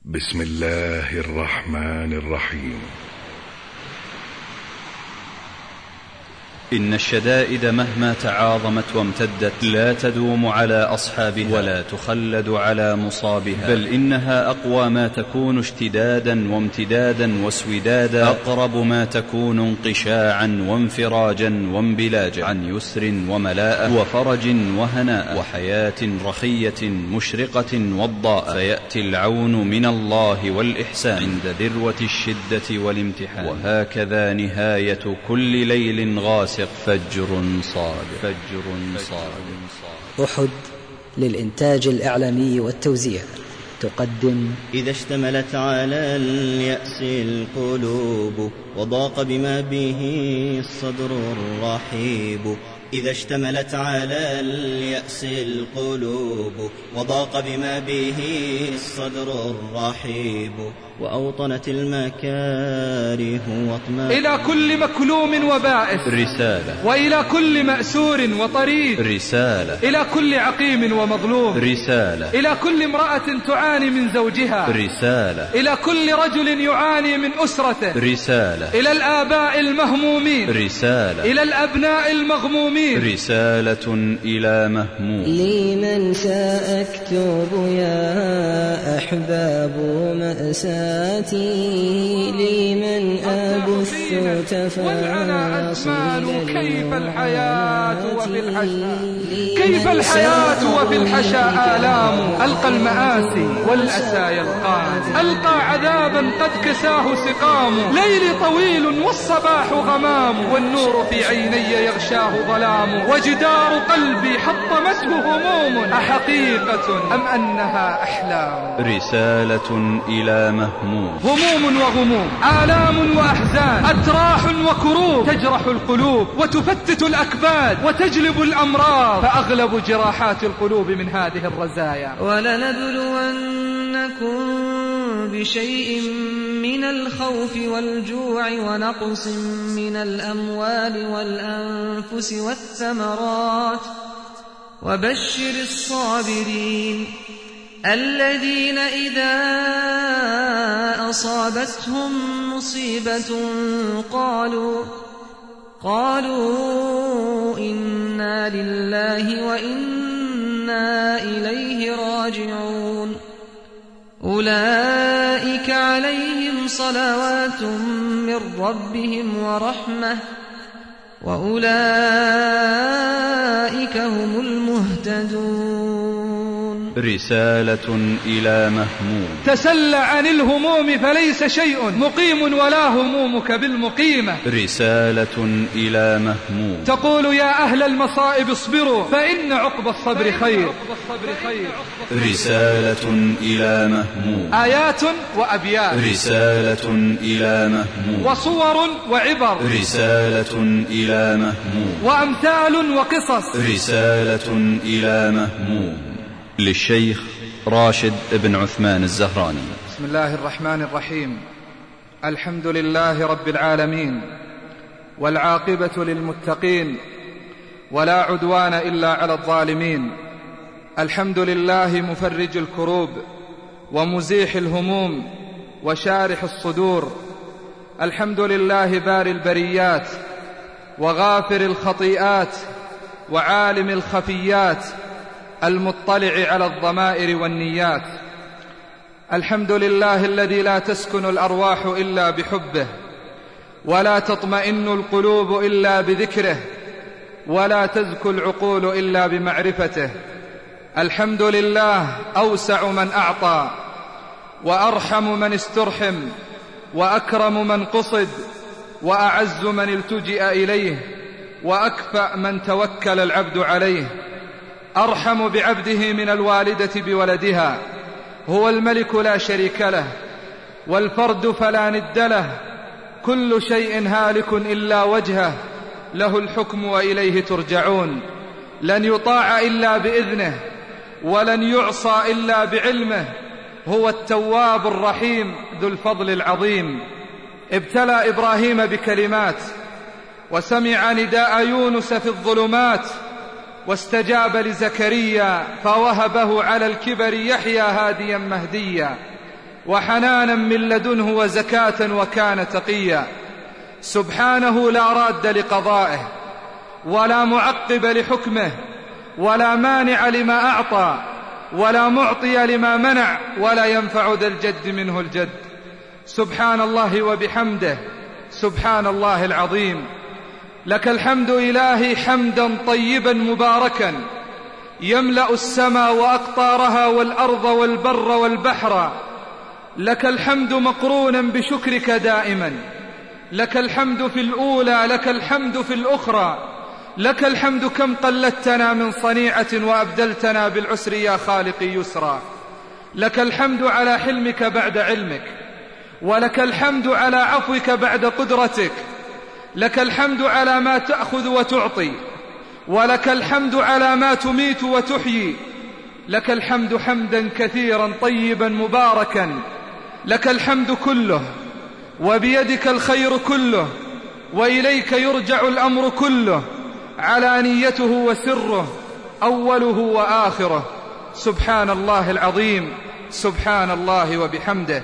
بسم الله الرحمن الرحيم. إن الشدائد مهما تعاظمت وامتدت لا تدوم على أصحابها ولا تخلد على مصابها، بل إنها أقوى ما تكون اشتدادا وامتدادا واسودادا، أقرب ما تكون انقشاعا وانفراجا وانبلاجا، عن يسر وملاءة وفرج وهناء وحياة رخية مشرقة وضاء. فيأتي العون من الله والإحسان عند ذروة الشدة والامتحان، وهكذا نهاية كل ليل غاسق فجر صادق. أحد للإنتاج الإعلامي والتوزيع تقدم: إذا اشتملت على اليأس القلوب وضاق بما به الصدر الرحيب. إذا اشتملت على اليأس القلوب وضاق بما به الصدر الرحيب، وأوطنت المكاره واطمأنت. إلى كل مكلوم وبائس رسالة، وإلى كل مأسور وطريد رسالة، إلى كل عقيم ومظلوم رسالة، إلى كل امرأة تعاني من زوجها رسالة، إلى كل رجل يعاني من أسرته رسالة، إلى الآباء المهمومين رسالة، إلى الأبناء المغمومين، رسالة إلى مهموم. لمن سأكتب يا أحباب مأساتي، لمن أبث تفاصيل كيف الحياة وفي الحشاء، كيف الحياة وفي الحشاء آلام. ألقى المآسي والأسى يلقان، ألقى عذابا قد كساه سقام. ليلي طويل والصباح غمام، والنور في عيني يغشاه ظلام. وجدار قلبي حطمته هموم، أحقيقة أم أنها أحلام. رسالة إلى مهموم. هموم وغموم، آلام وأحزان، أتراح وكروب تجرح القلوب وتفتت الأكباد وتجلب الأمراض، فأغلب جراحات القلوب من هذه الرزايا. ولنبلونكم بشيء من الخوف والجوع ونقص من الأموال والأنفس والثمرات، وبشر الصابرين الذين إذا أصابتهم مصيبة قالوا إنا لله وإنا إليه راجعون. أولئك عليهم صلوات من ربهم ورحمة، وأولئك هم المهتدون. رسالة إلى مهموم. تسل عن الهموم فليس شيء مقيم ولا همومك بالمقيمة. رسالة إلى مهموم. تقول يا أهل المصائب اصبروا فإن عقب الصبر خير. رسالة إلى مهموم. آيات وأبيات، رسالة إلى مهموم. وصور وعبر، رسالة إلى مهموم. وأمثال وقصص، رسالة إلى مهموم. للشيخ راشد بن عثمان الزهراني. بسم الله الرحمن الرحيم. الحمد لله رب العالمين، والعاقبة للمتقين، ولا عدوان إلا على الظالمين. الحمد لله مفرج الكروب ومزيح الهموم وشارح الصدور. الحمد لله باري البريات وغافر الخطيئات وعالم الخفيات، المطلع على الضمائر والنيات. الحمد لله الذي لا تسكن الأرواح إلا بحبه، ولا تطمئن القلوب إلا بذكره، ولا تزكو العقول إلا بمعرفته. الحمد لله أوسع من أعطى، وأرحم من استرحم، وأكرم من قصد، وأعز من التجئ إليه، وأكفأ من توكل العبد عليه. أرحم بعبده من الوالدة بولدها. هو الملك لا شريك له، والفرد فلا ند له. كل شيء هالك إلا وجهه، له الحكم وإليه ترجعون. لن يطاع إلا بإذنه، ولن يعصى إلا بعلمه. هو التواب الرحيم ذو الفضل العظيم. ابتلى إبراهيم بكلمات، وسمع نداء يونس في الظلمات، واستجاب لزكريا فوهبه على الكبر يحيى هاديا مهديا. وحنانا من لدنه وزكاة وكان تقيا. سبحانه لا راد لقضائه ولا معقب لحكمه ولا مانع لما أعطى ولا معطي لما منع ولا ينفع ذا الجد منه الجد. سبحان الله وبحمده سبحان الله العظيم. لك الحمد إلهي حمدا طيبا مباركا يملأ السماء وأقطارها والأرض والبر والبحر. لك الحمد مقرونا بشكرك دائما. لك الحمد في الأولى لك الحمد في الأخرى. لك الحمد كم قلدتنا من صنيعة وأبدلتنا بالعسر يا خالقي يسرا. لك الحمد على حلمك بعد علمك ولك الحمد على عفوك بعد قدرتك. لك الحمد على ما تأخذ وتعطي ولك الحمد على ما تميت وتحيي. لك الحمد حمدا كثيرا طيبا مباركا. لك الحمد كله وبيدك الخير كله وإليك يرجع الأمر كله علانيته وسره أوله وآخره. سبحان الله العظيم سبحان الله وبحمده.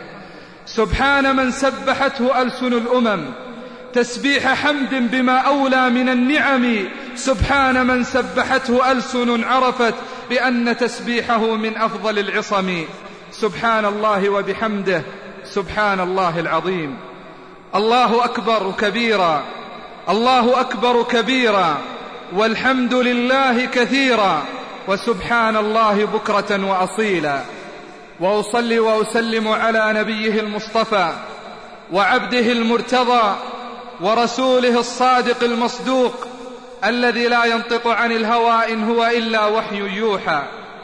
سبحان من سبحته ألسن الأمم تسبيح حمد بما أولى من النعم. سبحان من سبحته ألسن عرفت بأن تسبيحه من أفضل العصم. سبحان الله وبحمده سبحان الله العظيم. الله أكبر كبيرا الله أكبر كبيرا والحمد لله كثيرا وسبحان الله بكرة وأصيلا. وأصلي وأسلم على نبيه المصطفى وعبده المرتضى ورسوله الصادق المصدوق الذي لا ينطق عن الهوى إن هو إلا وحي يوحى.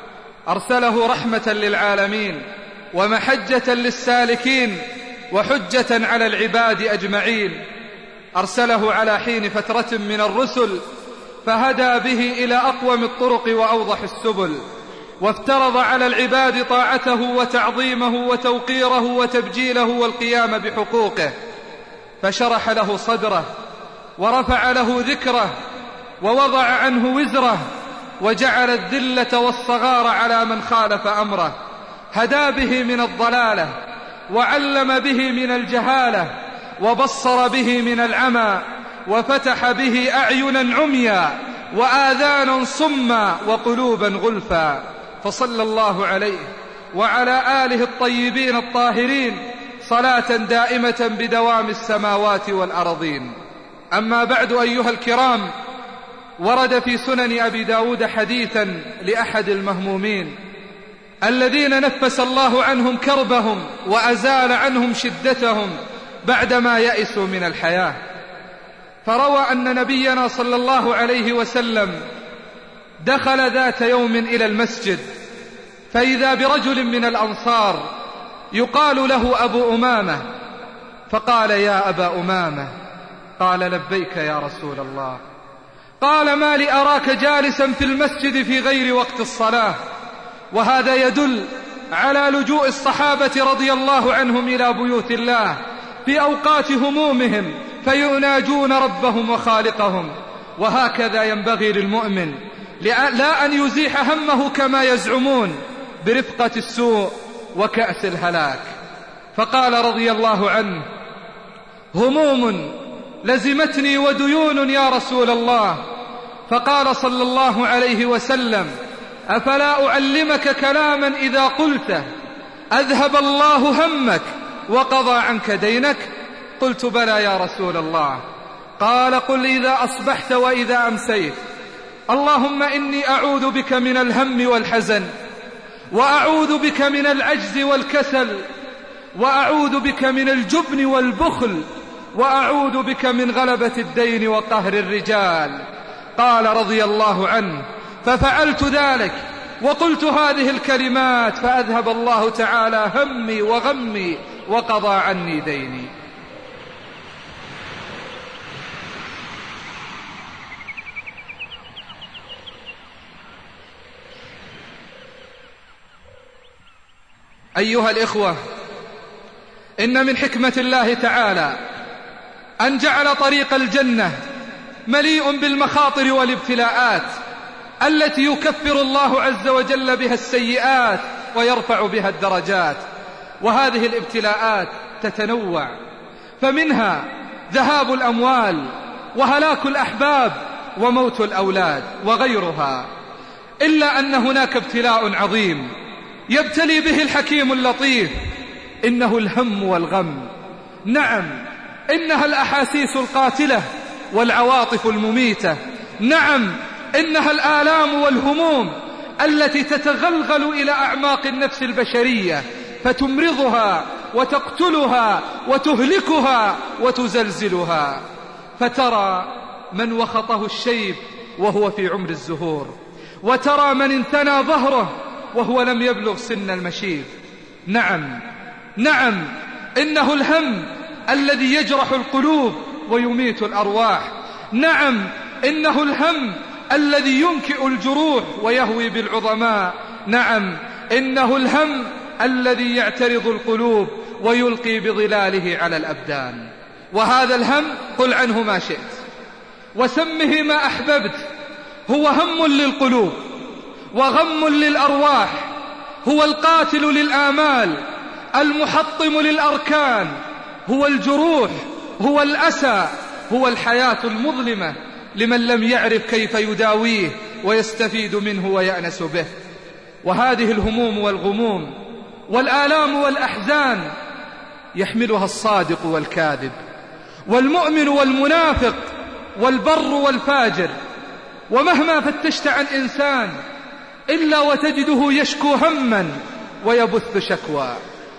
أرسله رحمة للعالمين ومحجة للسالكين وحجة على العباد أجمعين. أرسله على حين فترة من الرسل فهدى به إلى أقوم الطرق وأوضح السبل وافترض على العباد طاعته وتعظيمه وتوقيره وتبجيله والقيام بحقوقه. فشرح له صدره ورفع له ذكره ووضع عنه وزره وجعل الذلة والصغار على من خالف أمره. هدى به من الضلالة وعلم به من الجهالة وبصر به من العمى وفتح به أعينا عميا وآذانا صما وقلوبا غلفا. فصلى الله عليه وعلى آله الطيبين الطاهرين صلاة دائمة بدوام السماوات والأرضين. أما بعد أيها الكرام، ورد في سنن أبي داود حديثا لأحد المهمومين الذين نفس الله عنهم كربهم وأزال عنهم شدتهم بعدما يئسوا من الحياة. فروى أن نبينا صلى الله عليه وسلم دخل ذات يوم إلى المسجد فإذا برجل من الأنصار يقال له أبو أمامة، فقال: يا أبا أمامة. قال: لبيك يا رسول الله. قال: ما لي أراك جالسا في المسجد في غير وقت الصلاة؟ وهذا يدل على لجوء الصحابة رضي الله عنهم إلى بيوت الله في أوقات همومهم فيناجون ربهم وخالقهم. وهكذا ينبغي للمؤمن، لا أن يزيح همه كما يزعمون برفقة السوء وكأس الهلاك. فقال رضي الله عنه: هموم لزمتني وديون يا رسول الله. فقال صلى الله عليه وسلم: أفلا أعلمك كلاما إذا قلته أذهب الله همك وقضى عنك دينك؟ قلت: بلى يا رسول الله. قال: قل إذا أصبحت وإذا أمسيت اللهم إني أعوذ بك من الهم والحزن، وأعوذ بك من العجز والكسل، وأعوذ بك من الجبن والبخل، وأعوذ بك من غلبة الدين وقهر الرجال. قال رضي الله عنه: ففعلت ذلك وقلت هذه الكلمات فأذهب الله تعالى همي وغمي وقضى عني ديني. أيها الإخوة، إن من حكمة الله تعالى أن جعل طريق الجنة مليء بالمخاطر والابتلاءات التي يكفر الله عز وجل بها السيئات ويرفع بها الدرجات. وهذه الابتلاءات تتنوع، فمنها ذهاب الأموال وهلاك الأحباب وموت الأولاد وغيرها، إلا أن هناك ابتلاء عظيم يبتلي به الحكيم اللطيف، إنه الهم والغم. نعم، إنها الأحاسيس القاتلة والعواطف المميتة. نعم، إنها الآلام والهموم التي تتغلغل إلى أعماق النفس البشرية فتمرضها وتقتلها وتهلكها وتزلزلها. فترى من وخطه الشيب وهو في عمر الزهور، وترى من انثنى ظهره وهو لم يبلغ سن المشيب. نعم، إنه الهم الذي يجرح القلوب ويميت الأرواح. نعم، إنه الهم الذي ينكئ الجروح ويهوي بالعظماء. نعم، إنه الهم الذي يعترض القلوب ويلقي بظلاله على الأبدان. وهذا الهم قل عنه ما شئت وسمه ما أحببت، هو هم للقلوب وغم للأرواح، هو القاتل للآمال، المحطم للأركان، هو الجروح، هو الأسى، هو الحياة المظلمة لمن لم يعرف كيف يداويه ويستفيد منه ويأنس به. وهذه الهموم والغموم والآلام والأحزان يحملها الصادق والكاذب، والمؤمن والمنافق، والبر والفاجر. ومهما فتشت عن إنسان إلا وتجده يشكو هما ويبث شكوى.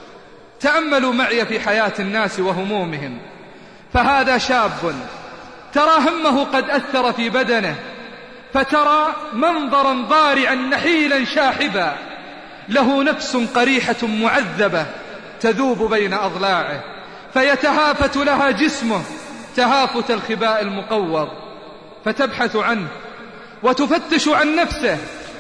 تأملوا معي في حياة الناس وهمومهم، فهذا شاب ترى همه قد أثر في بدنه، فترى منظرا ضارعا نحيلا شاحبا، له نفس قريحة معذبة تذوب بين أضلاعه، فيتهافت لها جسمه تهافت الخباء المقوض، فتبحث عنه وتفتش عن نفسه،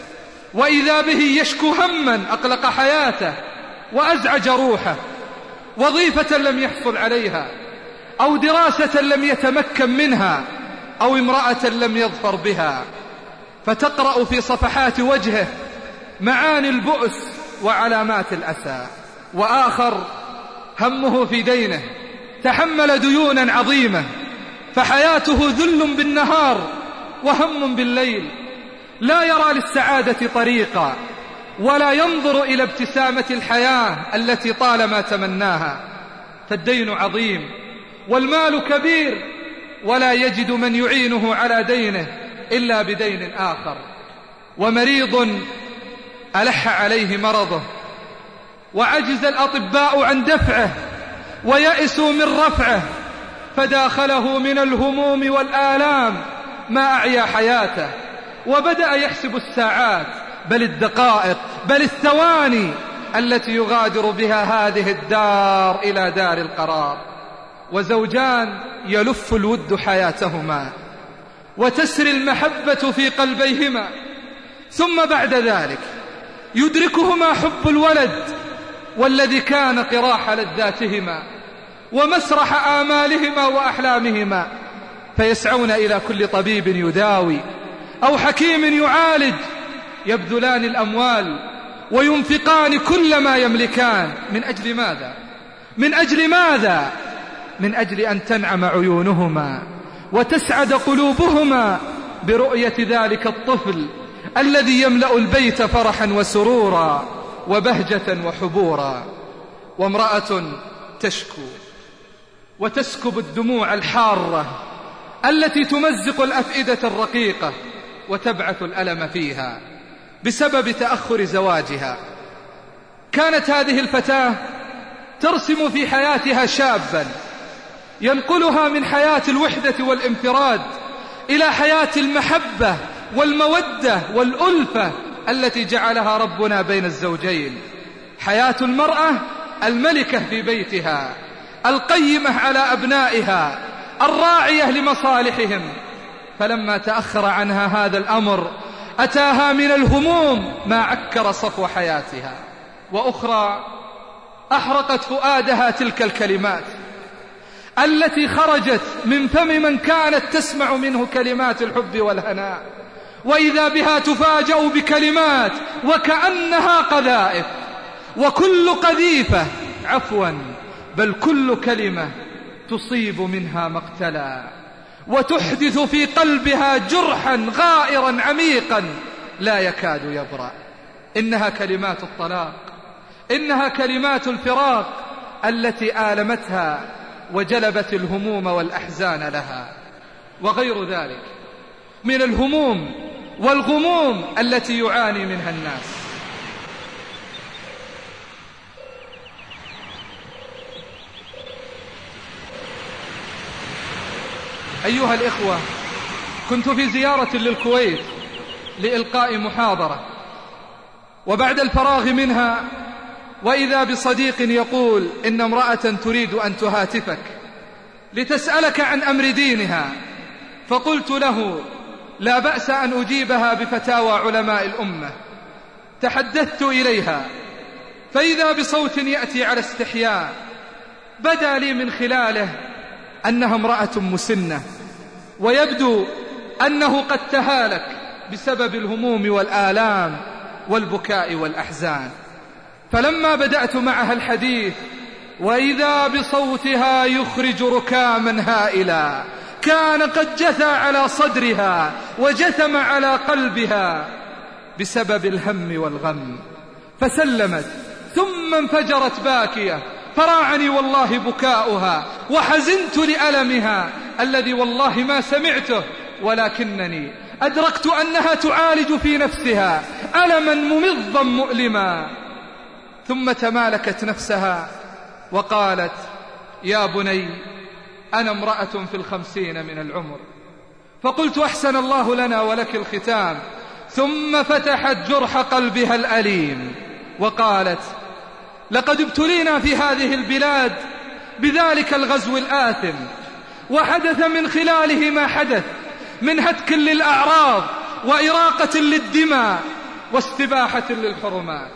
وإذا به يشكو هما أقلق حياته وأزعج روحه، وظيفة لم يحصل عليها، أو دراسة لم يتمكن منها، أو امرأة لم يظفر بها، فتقرأ في صفحات وجهه معاني البؤس وعلامات الأسى. وآخر همه في دينه، تحمل ديونا عظيمة، فحياته ذل بالنهار وهم بالليل، لا يرى للسعادة طريقا، ولا ينظر إلى ابتسامة الحياة التي طالما تمناها. فالدين عظيم والمال كبير، ولا يجد من يعينه على دينه إلا بدين آخر. ومريض ألح عليه مرضه، وعجز الأطباء عن دفعه، ويأسوا من رفعه، فداخله من الهموم والآلام ما أعيا حياته، وبدأ يحسب الساعات بل الدقائق بل الثواني التي يغادر بها هذه الدار إلى دار القرار. وزوجان يلف الود حياتهما وتسري المحبة في قلبيهما، ثم بعد ذلك يدركهما حب الولد والذي كان قراح لذاتهما ومسرح آمالهما وأحلامهما، فيسعون إلى كل طبيب يداوي أو حكيم يعالج، يبذلان الأموال وينفقان كل ما يملكان. من أجل ماذا؟ من أجل ماذا؟ من أجل أن تنعم عيونهما وتسعد قلوبهما برؤية ذلك الطفل الذي يملأ البيت فرحا وسرورا وبهجة وحبورا. وامرأة تشكو وتسكب الدموع الحارة التي تمزق الأفئدة الرقيقة وتبعث الألم فيها بسبب تأخر زواجها. كانت هذه الفتاة ترسم في حياتها شابا ينقلها من حياة الوحدة والانفراد إلى حياة المحبة والمودة والألفة التي جعلها ربنا بين الزوجين. حياة المرأة الملكة في بيتها، القيمة على أبنائها، الراعية لمصالحهم. فلما تأخر عنها هذا الأمر أتاها من الهموم ما عكر صفو حياتها. وأخرى أحرقت فؤادها تلك الكلمات التي خرجت من فم من كانت تسمع منه كلمات الحب والهناء، وإذا بها تفاجأ بكلمات وكأنها قذائف، وكل قذيفة عفوا بل كل كلمة تصيب منها مقتلا وتحدث في قلبها جرحا غائرا عميقا لا يكاد يبرأ. إنها كلمات الطلاق، إنها كلمات الفراق التي آلمتها وجلبت الهموم والأحزان لها، وغير ذلك من الهموم والغموم التي يعاني منها الناس. أيها الإخوة، كنت في زيارة للكويت لإلقاء محاضرة، وبعد الفراغ منها وإذا بصديق يقول إن امرأة تريد أن تهاتفك لتسألك عن أمر دينها، فقلت له لا بأس أن أجيبها بفتاوى علماء الأمة. تحدثت إليها فإذا بصوت يأتي على استحياء، بدا لي من خلاله أنها امرأة مسنة، ويبدو أنه قد تهالك بسبب الهموم والآلام والبكاء والأحزان. فلما بدأت معها الحديث وإذا بصوتها يخرج ركاما هائلا كان قد جثى على صدرها وجثم على قلبها بسبب الهم والغم، فسلمت ثم انفجرت باكية، فراعني والله بكاؤها وحزنت لألمها الذي والله ما سمعته، ولكنني أدركت أنها تعالج في نفسها ألما ممضا مؤلما. ثم تمالكت نفسها وقالت يا بني أنا امرأة في 50 من العمر. فقلت أحسن الله لنا ولك الختام. ثم فتحت جرح قلبها الأليم وقالت لقد ابتلينا في هذه البلاد بذلك الغزو الآثم، وحدث من خلاله ما حدث من هتك للأعراض وإراقة للدماء واستباحة للحرمات.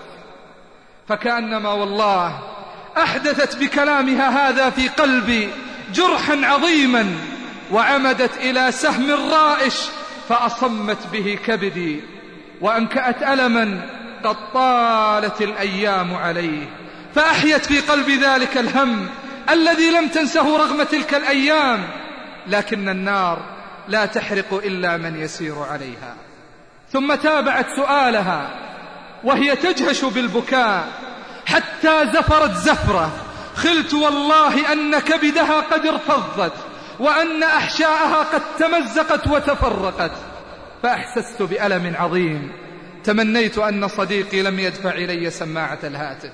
فكأنما والله أحدثت بكلامها هذا في قلبي جرحا عظيما، وعمدت إلى سهم رائش فأصمت به كبدي، وأنكأت ألما قد طالت الأيام عليه، فأحيت في قلبي ذلك الهم الذي لم تنسه رغم تلك الأيام. لكن النار لا تحرق إلا من يسير عليها. ثم تابعت سؤالها وهي تجهش بالبكاء حتى زفرت زفرة، خلت والله أن كبدها قد ارتضت وأن أحشاءها قد تمزقت وتفرقت، فأحسست بألم عظيم. تمنيت أن صديقي لم يدفع إلي سماعة الهاتف.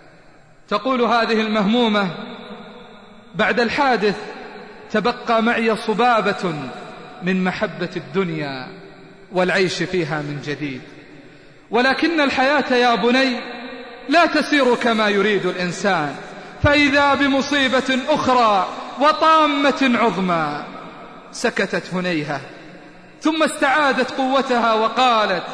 تقول هذه المهمومة بعد الحادث تبقى معي صبابة من محبة الدنيا والعيش فيها من جديد، ولكن الحياة يا بني لا تسير كما يريد الإنسان، فإذا بمصيبة أخرى وطامة عظمى. سكتت هنيهة ثم استعادت قوتها وقالت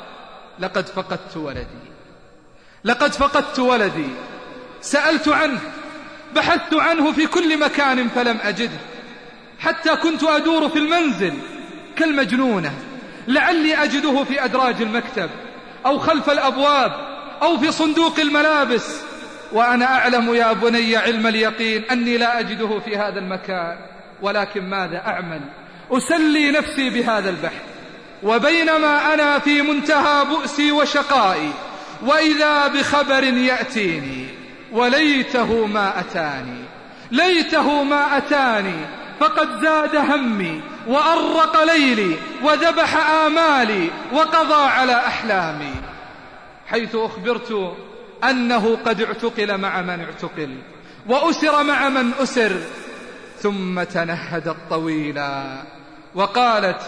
لقد فقدت ولدي، لقد فقدت ولدي، سألت عنه، بحثت عنه في كل مكان فلم أجده، حتى كنت أدور في المنزل كالمجنونة لعلي أجده في أدراج المكتب أو خلف الأبواب أو في صندوق الملابس، وأنا أعلم يا بني علم اليقين أني لا أجده في هذا المكان، ولكن ماذا أعمل؟ أسلي نفسي بهذا البحث. وبينما أنا في منتهى بؤسي وشقائي وإذا بخبر يأتيني، وليته ما أتاني، ليته ما أتاني، فقد زاد همي وأرق ليلي وذبح آمالي وقضى على أحلامي، حيث أخبرت أنه قد اعتقل مع من اعتقل وأسر مع من أسر. ثم تنهدت طويلا وقالت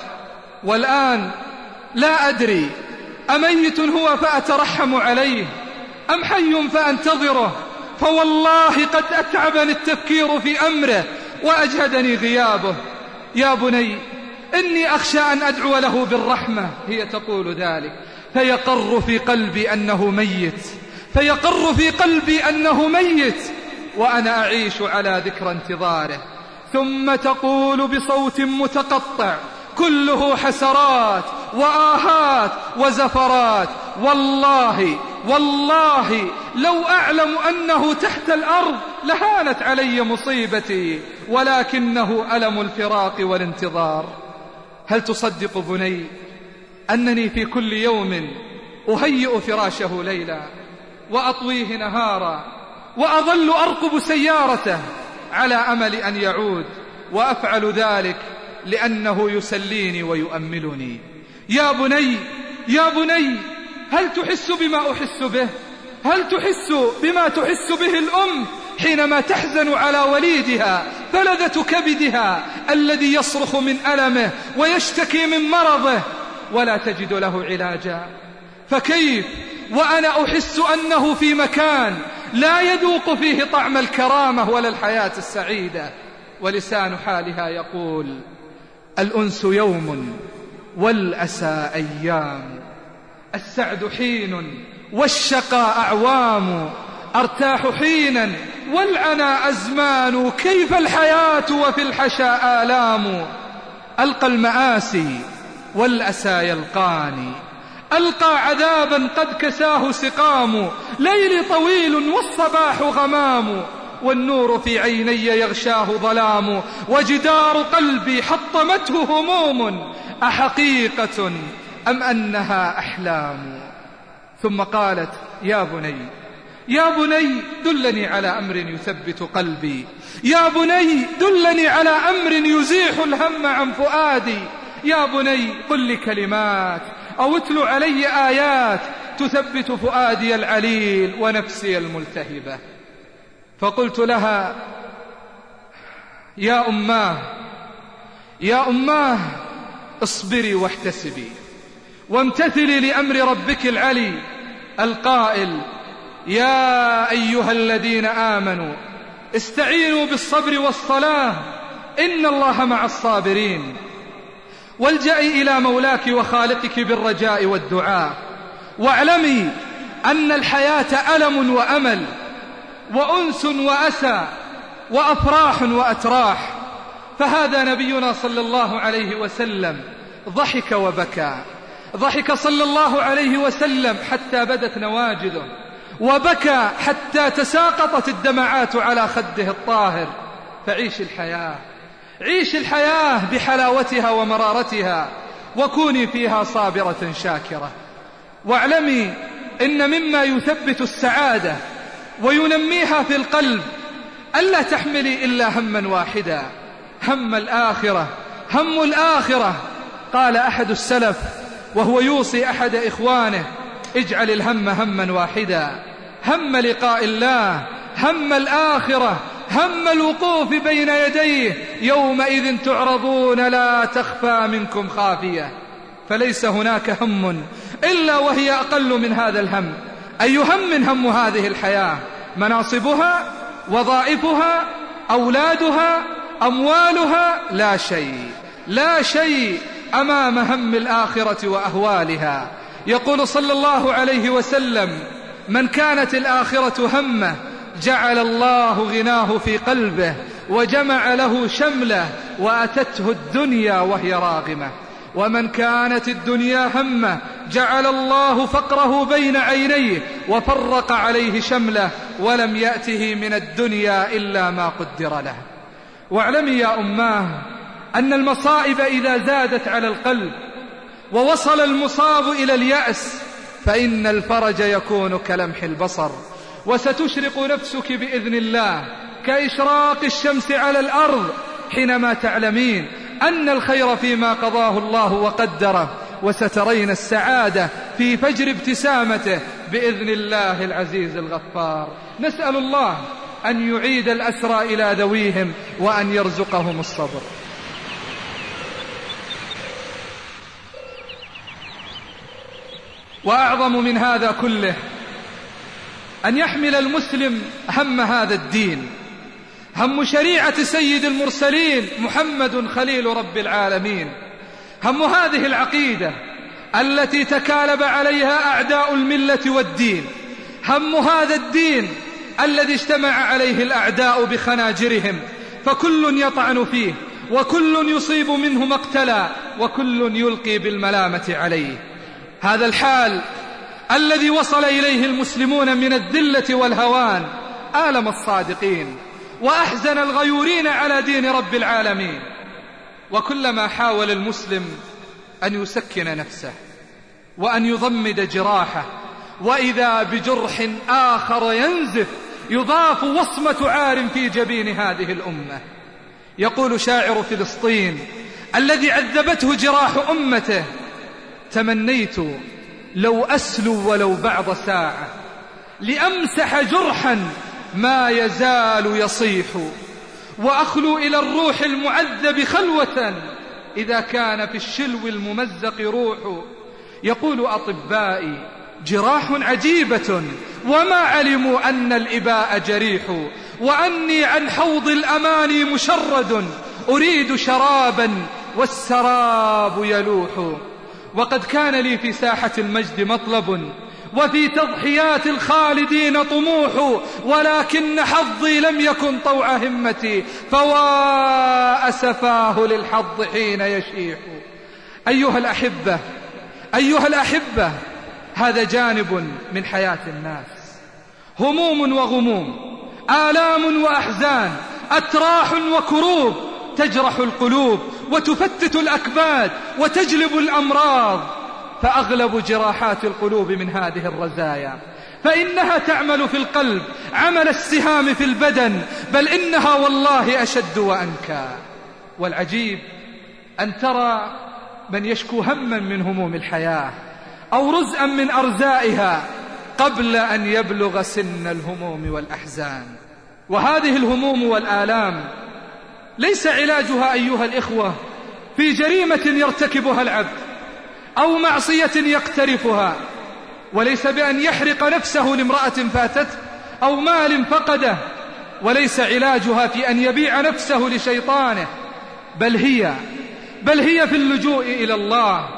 والآن لا أدري أميت هو فأترحم عليه أم حي فأنتظره، فوالله قد أتعبني التفكير في أمره وأجهدني غيابه. يا بني إني أخشى أن أدعو له بالرحمة، هي تقول ذلك، فيقر في قلبي أنه ميت، فيقر في قلبي أنه ميت، وأنا أعيش على ذكر انتظاره. ثم تقول بصوت متقطع كله حسرات وآهات وزفرات والله والله لو أعلم أنه تحت الأرض لهانت علي مصيبتي، ولكنه ألم الفراق والانتظار. هل تصدق بني أنني في كل يوم أهيئ فراشه ليلا وأطويه نهارا، وأظل أرقب سيارته على أمل أن يعود، وأفعل ذلك لأنه يسليني ويؤملني. يا بني يا بني، هل تحس بما أحس به؟ هل تحس بما تحس به الأم حينما تحزن على وليدها فلذة كبدها الذي يصرخ من ألمه ويشتكي من مرضه ولا تجد له علاجا؟ فكيف وأنا أحس أنه في مكان لا يذوق فيه طعم الكرامة ولا الحياة السعيدة، ولسان حالها يقول: الأنس يوم والأسى أيام، السعد حين والشقاء أعوام، أرتاح حينا والعنى أزمان، كيف الحياة وفي الحشا آلام، ألقى المآسي والأسى يلقاني، ألقى عذابا قد كساه سقام، ليلي طويل والصباح غمام، والنور في عيني يغشاه ظلام، وجدار قلبي حطمته هموم، أحقيقة أم أنها أحلام؟ ثم قالت: يا بني يا بني، دلني على أمر يثبت قلبي، يا بني دلني على أمر يزيح الهم عن فؤادي، يا بني قل لي كلمات أو اتل علي آيات تثبت فؤادي العليل ونفسي الملتهبة. فقلت لها: يا أماه يا أماه، اصبري واحتسبي وامتثلي لأمر ربك العلي القائل: يا أيها الذين آمنوا استعينوا بالصبر والصلاة إن الله مع الصابرين، والجئي إلى مولاك وخالقك بالرجاء والدعاء، واعلمي أن الحياة ألم وأمل وأنس وأسى وأفراح وأتراح. فهذا نبينا صلى الله عليه وسلم ضحك وبكى، ضحك صلى الله عليه وسلم حتى بدت نواجذه، وبكى حتى تساقطت الدمعات على خده الطاهر. فعيش الحياة، عيش الحياة بحلاوتها ومرارتها، وكوني فيها صابرة شاكرة. واعلمي إن مما يثبت السعادة وينميها في القلب ألا تحملي إلا هما واحدا، هم الآخرة، هم الآخرة. قال أحد السلف وهو يوصي أحد إخوانه: اجعل الهم هما واحدا، هم لقاء الله، هم الآخرة، هم الوقوف بين يديه يومئذ تعرضون لا تخفى منكم خافية. فليس هناك هم إلا وهي أقل من هذا الهم. أي هم هذه الحياة؟ مناصبها، وظائفها، أولادها، أموالها؟ لا شيء، لا شيء أمام هم الآخرة وأهوالها. يقول صلى الله عليه وسلم: من كانت الآخرة همه جعل الله غناه في قلبه وجمع له شمله وأتته الدنيا وهي راغمة، ومن كانت الدنيا همه جعل الله فقره بين عينيه وفرق عليه شمله ولم يأته من الدنيا إلا ما قدر له. واعلمي يا أماه أن المصائب إذا زادت على القلب ووصل المصاب إلى اليأس فإن الفرج يكون كلمح البصر، وستشرق نفسك بإذن الله كإشراق الشمس على الأرض حينما تعلمين أن الخير فيما قضاه الله وقدره، وسترين السعادة في فجر ابتسامته بإذن الله العزيز الغفار. نسأل الله أن يعيد الأسرى إلى ذويهم وأن يرزقهم الصبر. وأعظم من هذا كله أن يحمل المسلم هم هذا الدين، هم شريعة سيد المرسلين محمد خليل رب العالمين، هم هذه العقيدة التي تكالب عليها أعداء الملة والدين، هم هذا الدين الذي اجتمع عليه الأعداء بخناجرهم، فكل يطعن فيه وكل يصيب منه مقتلا وكل يلقي بالملامة عليه. هذا الحال الذي وصل إليه المسلمون من الذلة والهوان آلم الصادقين وأحزن الغيورين على دين رب العالمين. وكلما حاول المسلم أن يسكن نفسه وأن يضمد جراحه، وإذا بجرح آخر ينزف يضاف وصمة عار في جبين هذه الأمة. يقول شاعر فلسطين الذي عذبته جراح أمته: تمنيت لو أسلو ولو بعض ساعة لأمسح جرحا ما يزال يصيح، وأخلو إلى الروح المعذب خلوة إذا كان في الشلو الممزق روح. يقول أطبائي: جراح عجيبة وما علموا أن الإباء جريح، وأني عن حوض الأماني مشرد أريد شرابا والسراب يلوح. وقد كان لي في ساحة المجد مطلب وفي تضحيات الخالدين طموح، ولكن حظي لم يكن طوع همتي، فوا أسفاه للحظ حين يشيح. أيها الأحبة، هذا جانب من حياة الناس، هموم وغموم، آلام وأحزان، أتراح وكروب تجرح القلوب وتفتت الأكباد وتجلب الأمراض. فأغلب جراحات القلوب من هذه الرزايا، فإنها تعمل في القلب عمل السهام في البدن، بل إنها والله أشد وأنكى. والعجيب أن ترى من يشكو هما من هموم الحياة أو رزءا من أرزائها قبل أن يبلغ سن الهموم والأحزان. وهذه الهموم والآلام ليس علاجها أيها الإخوة في جريمة يرتكبها العبد أو معصية يقترفها، وليس بأن يحرق نفسه لامرأة فاتته أو مال فقده، وليس علاجها في أن يبيع نفسه لشيطانه، بل هي في اللجوء إلى الله،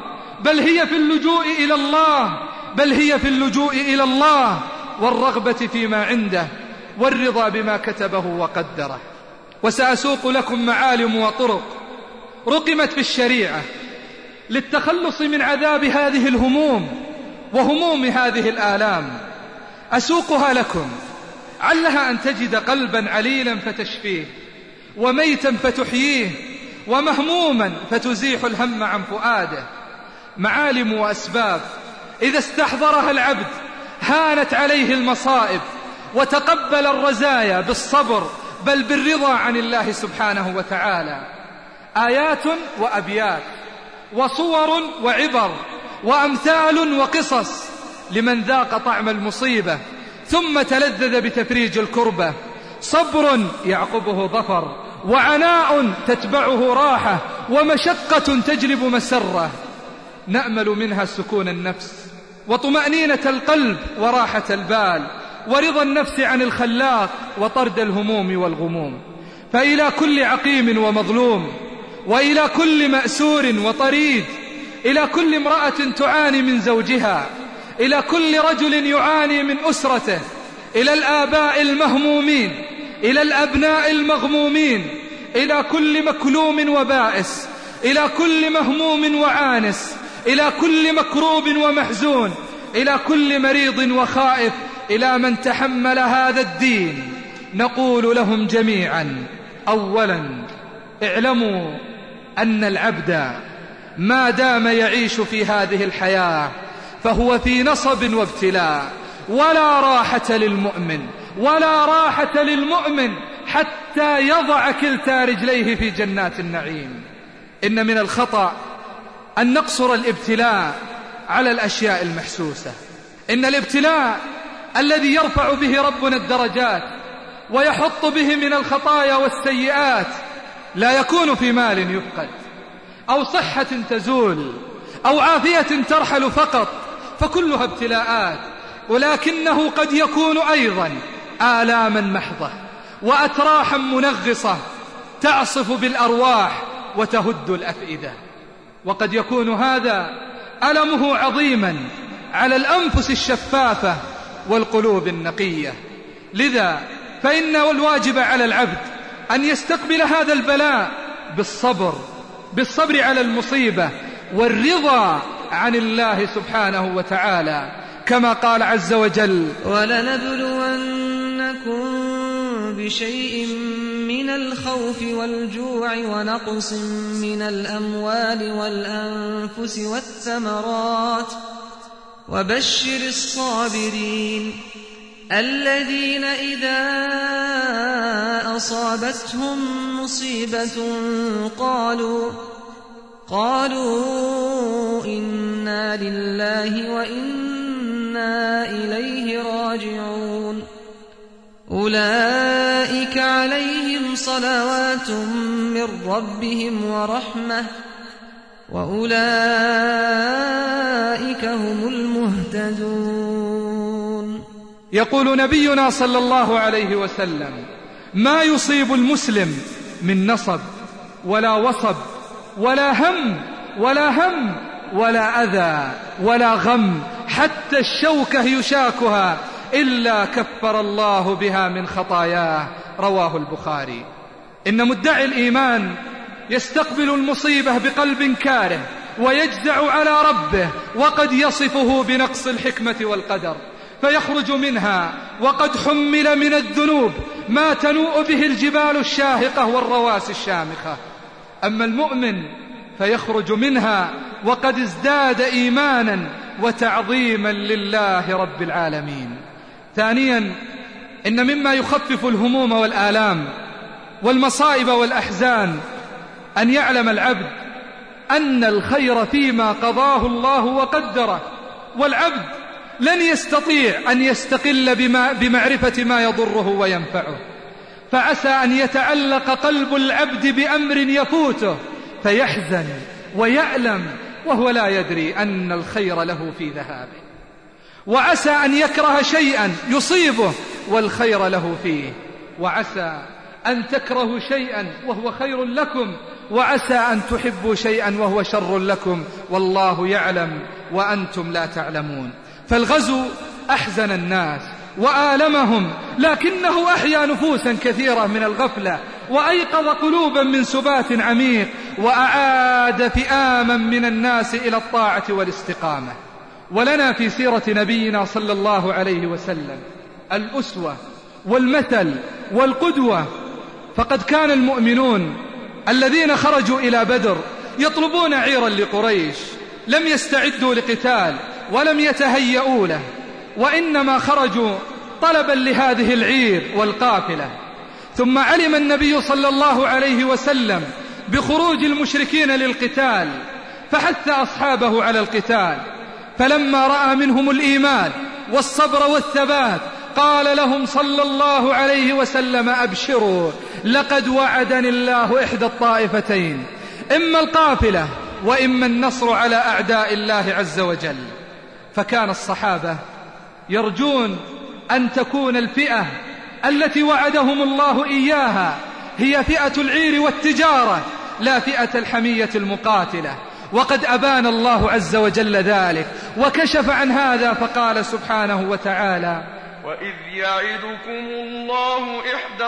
بل هي في اللجوء إلى الله والرغبة فيما عنده والرضا بما كتبه وقدره. وسأسوق لكم معالم وطرق رقمت في الشريعة للتخلص من عذاب هذه الهموم وهموم هذه الآلام، أسوقها لكم علها أن تجد قلبا عليلا فتشفيه، وميتا فتحييه، ومهموما فتزيح الهم عن فؤاده. معالم وأسباب إذا استحضرها العبد هانت عليه المصائب وتقبل الرزايا بالصبر بل بالرضا عن الله سبحانه وتعالى. آيات وأبيات وصور وعبر وأمثال وقصص لمن ذاق طعم المصيبة ثم تلذذ بتفريج الكربة. صبر يعقبه ظفر، وعناء تتبعه راحة، ومشقة تجلب مسرة. نأمل منها سكون النفس وطمأنينة القلب وراحة البال ورضا النفس عن الخلاق وطرد الهموم والغموم. فإلى كل عقيم ومظلوم، وإلى كل مأسور وطريد، إلى كل امرأة تعاني من زوجها، إلى كل رجل يعاني من أسرته، إلى الآباء المهمومين، إلى الأبناء المغمومين، إلى كل مكلوم وبائس، إلى كل مهموم وعانس، إلى كل مكروب ومحزون، إلى كل مريض وخائف، إلى من تحمل هذا الدين، نقول لهم جميعا: أولا اعلموا أن العبد ما دام يعيش في هذه الحياة فهو في نصب وابتلاء، ولا راحة للمؤمن حتى يضع كلتا رجليه في جنات النعيم. إن من الخطأ أن نقصر الابتلاء على الأشياء المحسوسة. إن الابتلاء الذي يرفع به ربنا الدرجات ويحط به من الخطايا والسيئات لا يكون في مال يفقد، أو صحة تزول، أو عافية ترحل فقط، فكلها ابتلاءات، ولكنه قد يكون أيضا آلاما محضة وأتراحا منغصة تعصف بالأرواح وتهد الأفئدة. وقد يكون هذا ألمه عظيما على الأنفس الشفافة والقلوب النقية. لذا فإن الواجب على العبد أن يستقبل هذا البلاء بالصبر على المصيبة والرضا عن الله سبحانه وتعالى، كما قال عز وجل: ولنبلونكم بشيء من الخوف والجوع ونقص من الأموال والأنفس والثمرات وبشر الصابرين الذين إذا أصابتهم مصيبة قالوا إنا لله وإنا إليه راجعون أولئك عليهم صلوات من ربهم ورحمة وأولئك هم المهتدون. يقول نبينا صلى الله عليه وسلم: ما يصيب المسلم من نصب ولا وصب ولا هم ولا أذى ولا غم حتى الشوكة يشاكها إلا كفر الله بها من خطاياه. رواه البخاري. إن مدعي الإيمان يستقبل المصيبة بقلب كاره ويجزع على ربه، وقد يصفه بنقص الحكمة والقدر، فيخرج منها وقد حمل من الذنوب ما تنوء به الجبال الشاهقة والرواسي الشامخة. أما المؤمن فيخرج منها وقد ازداد إيمانا وتعظيما لله رب العالمين. ثانيا، إن مما يخفف الهموم والآلام والمصائب والأحزان أن يعلم العبد أن الخير فيما قضاه الله وقدره، والعبد لن يستطيع أن يستقل بمعرفة ما يضره وينفعه، فعسى أن يتعلق قلب العبد بأمر يفوته فيحزن ويألم وهو لا يدري أن الخير له في ذهابه، وعسى أن يكره شيئا يصيبه والخير له فيه، وعسى أن تكرهوا شيئا وهو خير لكم، وعسى أن تحبوا شيئا وهو شر لكم، والله يعلم وأنتم لا تعلمون. فالغزو أحزن الناس وآلمهم، لكنه أحيا نفوسا كثيرة من الغفلة، وأيقظ قلوبا من سبات عميق، وأعاد فئاما من الناس إلى الطاعة والاستقامة. ولنا في سيرة نبينا صلى الله عليه وسلم الأسوة والمثل والقدوة، فقد كان المؤمنون الذين خرجوا إلى بدر يطلبون عيرا لقريش، لم يستعدوا لقتال ولم يتهيئوا له، وإنما خرجوا طلبا لهذه العير والقافلة. ثم علم النبي صلى الله عليه وسلم بخروج المشركين للقتال، فحث أصحابه على القتال، فلما رأى منهم الإيمان والصبر والثبات قال لهم صلى الله عليه وسلم: أبشروا، لقد وعدني الله إحدى الطائفتين، إما القافلة وإما النصر على أعداء الله عز وجل. فكان الصحابة يرجون أن تكون الفئة التي وعدهم الله إياها هي فئة العير والتجارة، لا فئة الحمية المقاتلة، وقد أبان الله عز وجل ذلك وكشف عن هذا، فقال سبحانه وتعالى: وإذ يعدكم الله إحدى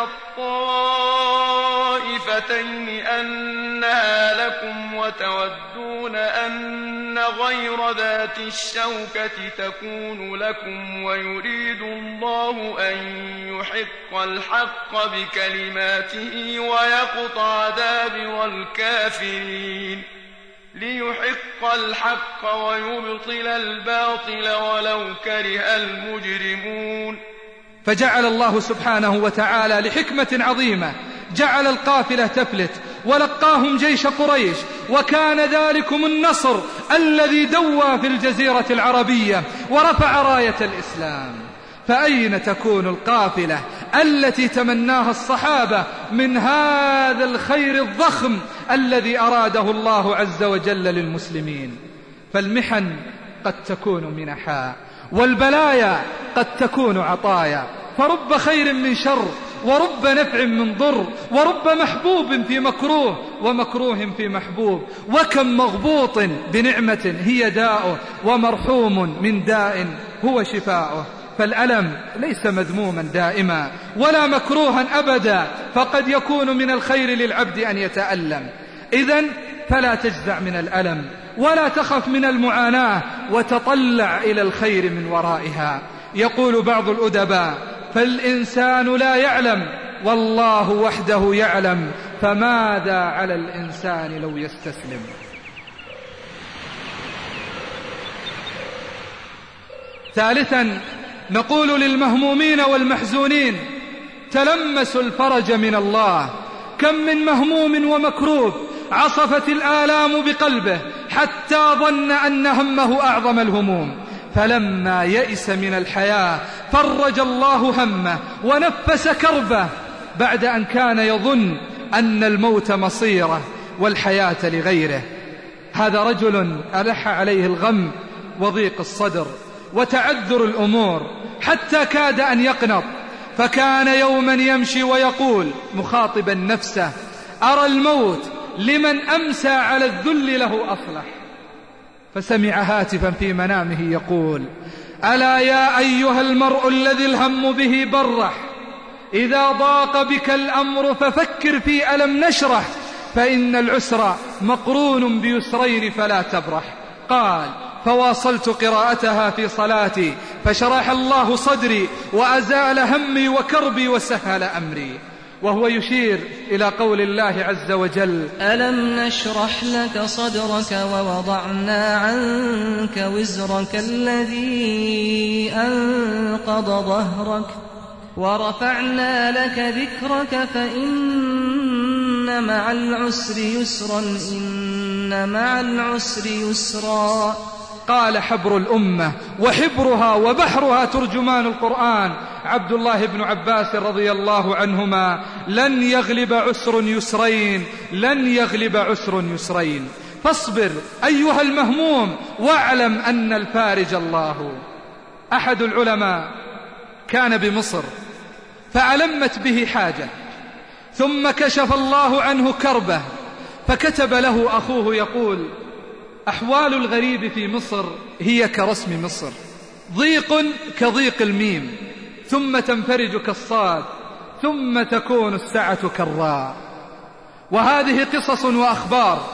الطائفتين أنها لكم وتودون أن غير ذات الشوكة تكون لكم ويريد الله أن يحق الحق بكلماته ويقطع دابر الكافرين ليحق الحق ويبطل الباطل ولو كره المجرمون. فجعل الله سبحانه وتعالى لحكمة عظيمة جعل القافلة تفلت ولقاهم جيش قريش، وكان ذلكم النصر الذي دوى في الجزيرة العربية ورفع راية الإسلام. فأين تكون القافلة التي تمناها الصحابة من هذا الخير الضخم الذي أراده الله عز وجل للمسلمين؟ فالمحن قد تكون منحا، والبلايا قد تكون عطايا، فرب خير من شر، ورب نفع من ضر، ورب محبوب في مكروه ومكروه في محبوب، وكم مغبوط بنعمة هي داؤه، ومرحوم من داء هو شفاؤه. فالألم ليس مذموما دائما ولا مكروها أبدا، فقد يكون من الخير للعبد أن يتألم. إذن فلا تجزع من الألم، ولا تخف من المعاناة وتطلع إلى الخير من ورائها. يقول بعض الأدباء: فالإنسان لا يعلم والله وحده يعلم، فماذا على الإنسان لو يستسلم. ثالثا، نقول للمهمومين والمحزونين: تلمسوا الفرج من الله. كم من مهموم ومكروب عصفت الآلام بقلبه حتى ظن أن همه أعظم الهموم، فلما يئس من الحياة فرج الله همه ونفس كربه، بعد أن كان يظن أن الموت مصيره والحياة لغيره. هذا رجل ألح عليه الغم وضيق الصدر وتعذر الأمور حتى كاد أن يقنط، فكان يوما يمشي ويقول مخاطبا نفسه: أرى الموت لمن أمسى على الذل له أصلح. فسمع هاتفا في منامه يقول: ألا يا أيها المرء الذي الهم به برح، إذا ضاق بك الأمر ففكر في ألم نشرح، فإن العسر مقرون بيسرين فلا تبرح. قال: فواصلت قراءتها في صلاتي فشرح الله صدري وأزال همي وكربي وسهل أمري. وهو يشير إلى قول الله عز وجل: ألم نشرح لك صدرك ووضعنا عنك وزرك الذي أنقض ظهرك ورفعنا لك ذكرك فإن مع العسر يسرا إن مع العسر يسرا. قال حبر الأمة وحبرها وبحرها ترجمان القرآن عبد الله بن عباس رضي الله عنهما: لن يغلب عسر يسرين، لن يغلب عسر يسرين. فاصبر أيها المهموم واعلم أن الفارج الله. أحد العلماء كان بمصر فألمت به حاجة، ثم كشف الله عنه كربه، فكتب له أخوه يقول: أحوال الغريب في مصر هي كرسم مصر، ضيق كضيق الميم، ثم تنفرج كالصاد، ثم تكون السعة كالراء. وهذه قصص وأخبار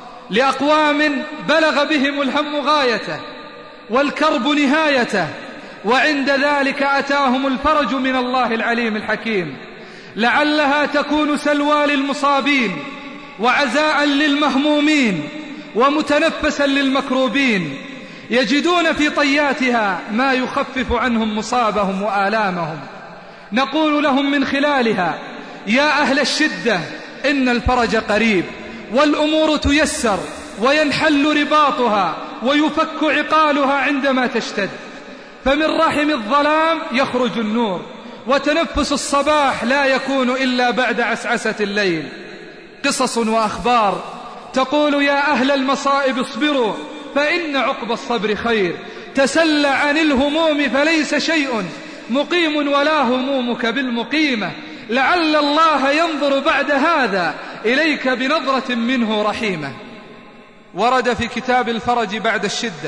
لأقوام بلغ بهم الهم غايته والكرب نهايته، وعند ذلك أتاهم الفرج من الله العليم الحكيم. لعلها تكون سلوى للمصابين وعزاء للمهمومين ومتنفسا للمكروبين، يجدون في طياتها ما يخفف عنهم مصابهم وآلامهم. نقول لهم من خلالها: يا أهل الشدة إن الفرج قريب، والأمور تيسر وينحل رباطها ويفك عقالها عندما تشتد، فمن رحم الظلام يخرج النور، وتنفس الصباح لا يكون إلا بعد عسعسة الليل. قصص وأخبار تقول: يا أهل المصائب اصبروا فإن عقب الصبر خير، تسل عن الهموم فليس شيء مقيم ولا همومك بالمقيمة، لعل الله ينظر بعد هذا إليك بنظرة منه رحيمة. ورد في كتاب الفرج بعد الشدة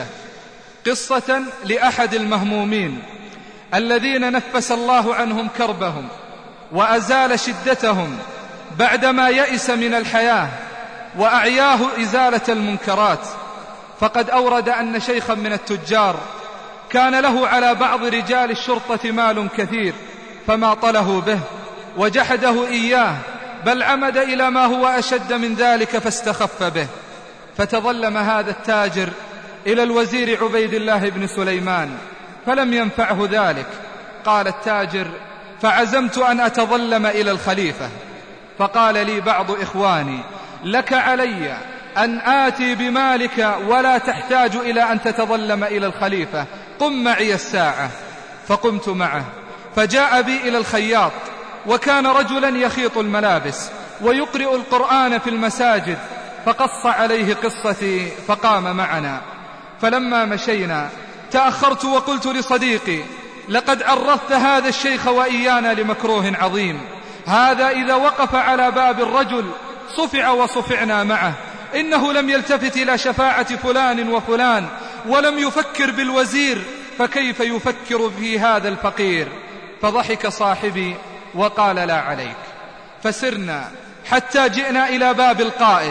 قصة لأحد المهمومين الذين نفس الله عنهم كربهم وأزال شدتهم بعدما يئس من الحياة وأعياه إزالة المنكرات. فقد أورد أن شيخا من التجار كان له على بعض رجال الشرطة مال كثير، فماطله به وجحده إياه، بل عمد إلى ما هو أشد من ذلك فاستخف به. فتظلم هذا التاجر إلى الوزير عبيد الله بن سليمان فلم ينفعه ذلك. قال التاجر: فعزمت أن أتظلم إلى الخليفة، فقال لي بعض إخواني: لك علي أن آتي بمالك ولا تحتاج إلى أن تتظلم إلى الخليفة، قم معي الساعة. فقمت معه، فجاء بي إلى الخياط، وكان رجلا يخيط الملابس ويقرئ القرآن في المساجد، فقص عليه قصتي فقام معنا. فلما مشينا تأخرت وقلت لصديقي: لقد عرضت هذا الشيخ وإيانا لمكروه عظيم، هذا إذا وقف على باب الرجل صفع وصفعنا معه، إنه لم يلتفت إلى شفاعة فلان وفلان ولم يفكر بالوزير، فكيف يفكر في هذا الفقير؟ فضحك صاحبي وقال: لا عليك. فسرنا حتى جئنا إلى باب القائد،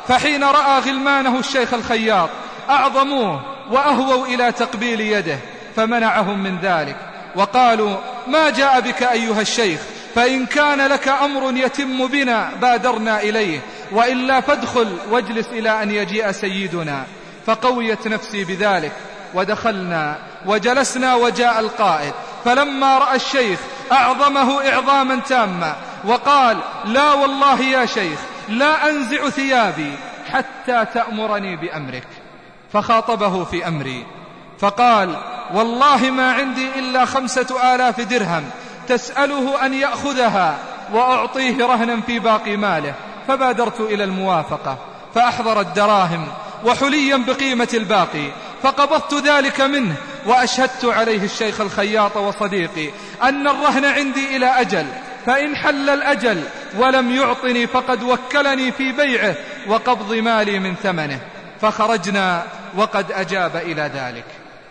فحين رأى غلمانه الشيخ الخياط أعظموه وأهووا إلى تقبيل يده فمنعهم من ذلك، وقالوا: ما جاء بك أيها الشيخ؟ فإن كان لك أمر يتم بنا بادرنا إليه، وإلا فادخل واجلس إلى أن يجيء سيدنا. فقويت نفسي بذلك، ودخلنا وجلسنا، وجاء القائد، فلما رأى الشيخ أعظمه إعظاما تاما، وقال: لا والله يا شيخ لا أنزع ثيابي حتى تأمرني بأمرك. فخاطبه في أمري فقال: والله ما عندي إلا 5000 درهم تسأله أن يأخذها وأعطيه رهنا في باقي ماله. فبادرت إلى الموافقة، فأحضر الدراهم وحليا بقيمة الباقي، فقبضت ذلك منه، وأشهدت عليه الشيخ الخياط وصديقي أن الرهن عندي إلى أجل، فإن حل الأجل ولم يعطني فقد وكلني في بيعه وقبض مالي من ثمنه. فخرجنا وقد أجاب إلى ذلك.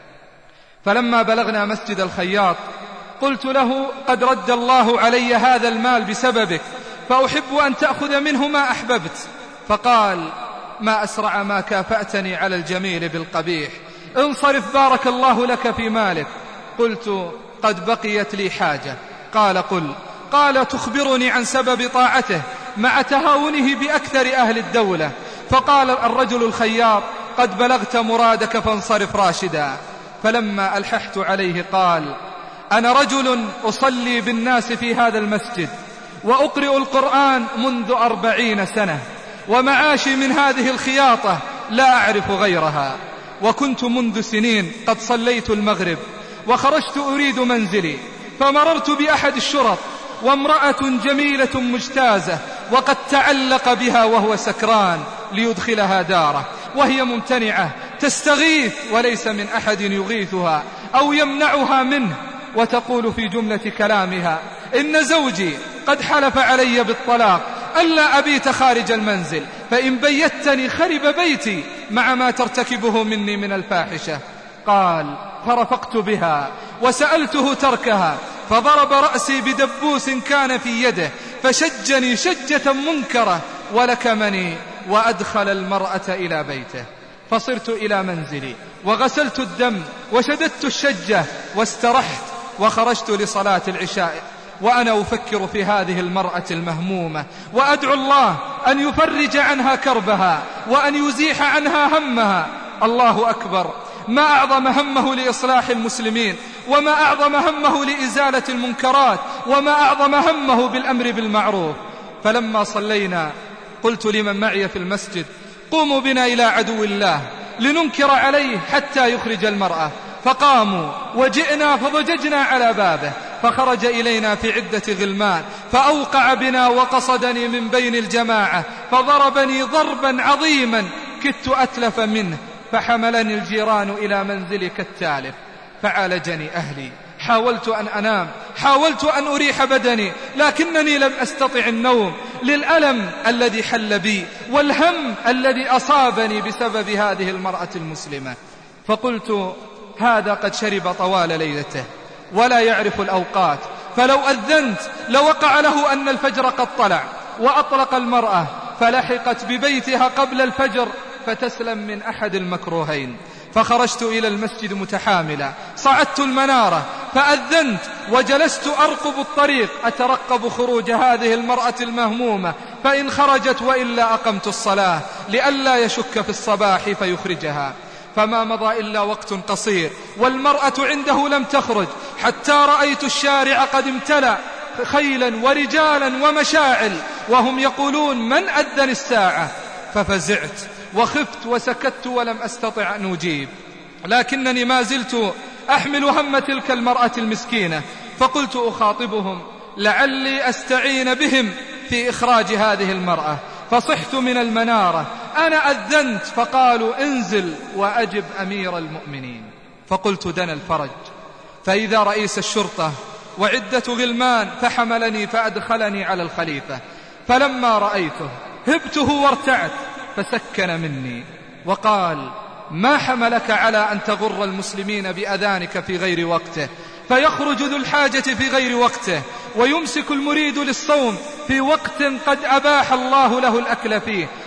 فلما بلغنا مسجد الخياط قلت له: قد رد الله علي هذا المال بسببك، فأحب أن تأخذ منه ما أحببت. فقال: ما أسرع ما كافأتني على الجميل بالقبيح، انصرف بارك الله لك في مالك. قلت: قد بقيت لي حاجة. قال: قل. قال: تخبرني عن سبب طاعته مع تهاونه بأكثر أهل الدولة. فقال الرجل الخياط: قد بلغت مرادك فانصرف راشدا. فلما ألححت عليه قال: أنا رجل أصلي بالناس في هذا المسجد وأقرئ القرآن منذ 40 سنة، ومعاشي من هذه الخياطة لا أعرف غيرها، وكنت منذ سنين قد صليت المغرب وخرجت أريد منزلي، فمررت بأحد الشرط وامرأة جميلة مجتازة وقد تعلق بها وهو سكران ليدخلها داره، وهي ممتنعة تستغيث وليس من أحد يغيثها أو يمنعها منه، وتقول في جملة كلامها: إن زوجي قد حلف علي بالطلاق ألا أبيت خارج المنزل، فإن بيتني خرب بيتي مع ما ترتكبه مني من الفاحشة. قال: فرفقت بها وسألته تركها، فضرب رأسي بدبوس كان في يده فشجني شجة منكرة ولكمني، وأدخل المرأة إلى بيته. فصرت إلى منزلي وغسلت الدم وشددت الشجة واسترحت، وخرجت لصلاة العشاء وأنا أفكر في هذه المرأة المهمومة، وأدعو الله أن يفرج عنها كربها وأن يزيح عنها همها. الله أكبر، ما أعظم همه لإصلاح المسلمين، وما أعظم همه لإزالة المنكرات، وما أعظم همه بالأمر بالمعروف. فلما صلينا قلت لمن معي في المسجد: قوموا بنا إلى عدو الله لننكر عليه حتى يخرج المرأة. فقاموا وجئنا فضججنا على بابه، فخرج إلينا في عدة غلمان فأوقع بنا وقصدني من بين الجماعة، فضربني ضربا عظيما كدت أتلف منه، فحملني الجيران إلى منزلي كالتالف، فعالجني أهلي. حاولت أن أنام، حاولت أن أريح بدني، لكنني لم أستطع النوم للألم الذي حل بي والهم الذي أصابني بسبب هذه المرأة المسلمة. فقلت: هذا قد شرب طوال ليلته ولا يعرف الأوقات، فلو أذنت لوقع له أن الفجر قد طلع، وأطلق المرأة فلحقت ببيتها قبل الفجر فتسلم من أحد المكروهين. فخرجت إلى المسجد متحاملا، صعدت المنارة فأذنت وجلست أرقب الطريق أترقب خروج هذه المرأة المهمومة، فإن خرجت وإلا أقمت الصلاة لئلا يشك في الصباح فيخرجها. فما مضى إلا وقت قصير والمرأة عنده لم تخرج، حتى رأيت الشارع قد امتلأ خيلا ورجالا ومشاعل وهم يقولون: من أذن الساعة؟ ففزعت وخفت وسكت ولم أستطع أن أجيب، لكنني ما زلت أحمل هم تلك المرأة المسكينة. فقلت أخاطبهم لعلي أستعين بهم في إخراج هذه المرأة، فصحت من المنارة: أنا أذنت. فقالوا: انزل وأجب أمير المؤمنين. فقلت: دنا الفرج. فإذا رئيس الشرطة وعدة غلمان فحملني فأدخلني على الخليفة، فلما رأيته هبته وارتعت، فسكن مني وقال: ما حملك على أن تغر المسلمين بأذانك في غير وقته، فيخرج ذو الحاجة في غير وقته، ويمسك المريد للصوم في وقت قد أباح الله له الأكل فيه،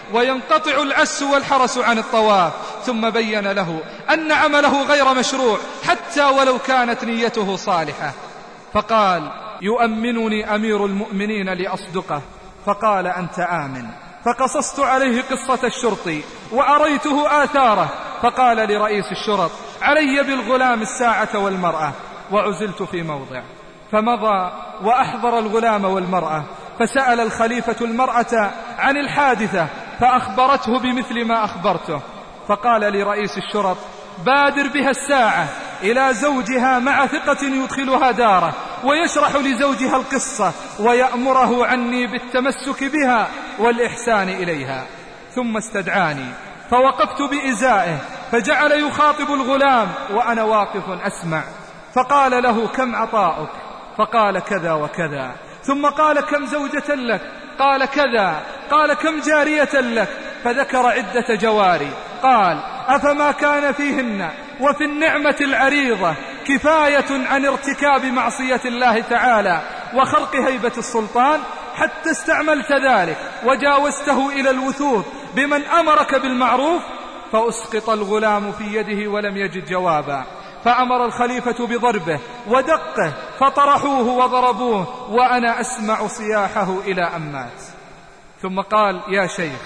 وينقطع العس والحرس عن الطواف. ثم بين له أن عمله غير مشروع حتى ولو كانت نيته صالحة. فقال: يؤمنني أمير المؤمنين لأصدقه. فقال: أنت آمن. فقصصت عليه قصة الشرطي وأريته آثاره. فقال لرئيس الشرط: علي بالغلام الساعة والمرأة. وعزلت في موضع. فمضى وأحضر الغلام والمرأة، فسأل الخليفة المرأة عن الحادثة فأخبرته بمثل ما أخبرته. فقال لرئيس الشرط: بادر بها الساعة إلى زوجها مع ثقة يدخلها داره، ويشرح لزوجها القصة ويأمره عني بالتمسك بها والإحسان إليها. ثم استدعاني فوقفت بإزائه، فجعل يخاطب الغلام وأنا واقف أسمع. فقال له: كم عطاؤك؟ فقال: كذا وكذا. ثم قال: كم زوجة لك؟ قال: كذا. قال: كم جارية لك؟ فذكر عدة جواري. قال: أفما كان فيهن وفي النعمة العريضة كفاية عن ارتكاب معصية الله تعالى وخرق هيبة السلطان، حتى استعملت ذلك وجاوزته إلى الوثوث بمن أمرك بالمعروف؟ فأسقط الغلام في يده ولم يجد جوابا. فأمر الخليفة بضربه ودقه، فطرحوه وضربوه وأنا أسمع صياحه إلى أن مات. ثم قال: يا شيخ،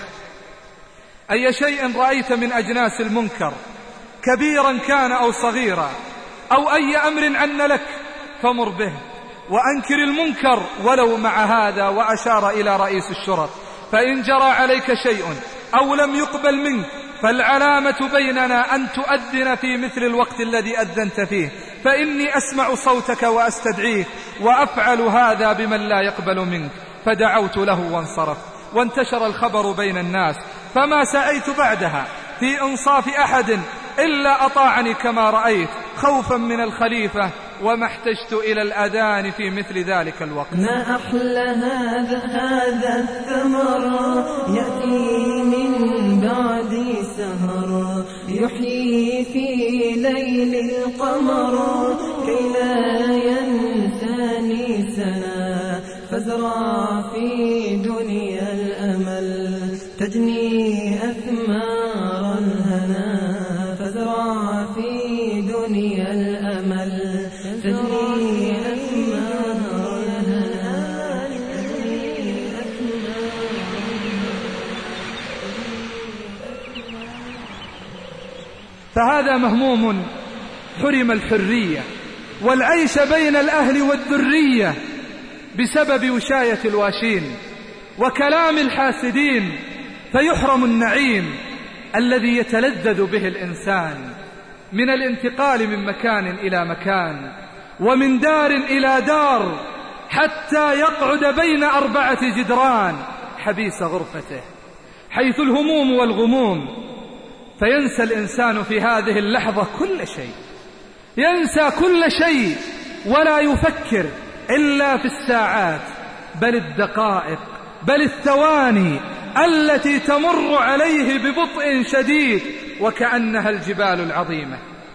أي شيء رأيت من أجناس المنكر كبيرا كان أو صغيرا، أو أي أمر عن لك فمر به، وأنكر المنكر ولو مع هذا. وأشار إلى رئيس الشرط: فإن جرى عليك شيء أو لم يقبل منك فالعلامة بيننا أن تؤذن في مثل الوقت الذي أذنت فيه، فإني أسمع صوتك وأستدعيك، وأفعل هذا بمن لا يقبل منك. فدعوت له وانصرف. وانتشر الخبر بين الناس، فما سعيت بعدها في إنصاف أحد إلا أطاعني كما رأيت، خوفا من الخليفة، وما احتجت إلى الأذان في مثل ذلك الوقت. ما أحلى هذا الثمر يأتي من بعد سهر، يحيي في ليل القمر كي لا ينساني سنا، فازرع في دنيا الأمل تجني أثمار الهنا، فازرع في دنيا الأمل تجني أثمار الهنا. فهذا مهموم حرم الحرية والعيش بين الأهل والذرية بسبب وشاية الواشين وكلام الحاسدين، فيحرم النعيم الذي يتلذذ به الإنسان من الانتقال من مكان إلى مكان ومن دار إلى دار، حتى يقعد بين 4 جدران حبيس غرفته حيث الهموم والغموم، فينسى الإنسان في هذه اللحظة كل شيء، ينسى كل شيء ولا يفكر إلا في الساعات بل الدقائق بل الثواني التي تمر عليه ببطء شديد وكأنها الجبال العظيمة.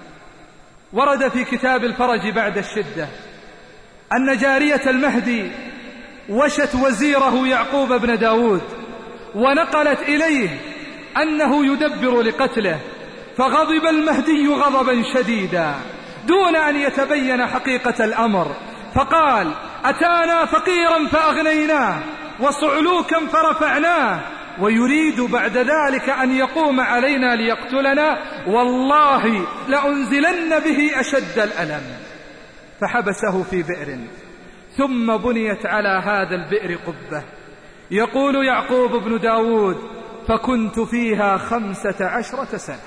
ورد في كتاب الفرج بعد الشدة أن جارية المهدي وشت وزيره يعقوب بن داود، ونقلت إليه أنه يدبر لقتله، فغضب المهدي غضبا شديدا دون أن يتبين حقيقة الأمر، فقال: أتانا فقيرا فأغنيناه وصعلوكا فرفعناه، ويريد بعد ذلك أن يقوم علينا ليقتلنا، والله لأنزلن به أشد الألم. فحبسه في بئر، ثم بنيت على هذا البئر قبة. يقول يعقوب بن داود: فكنت فيها 15 سنة،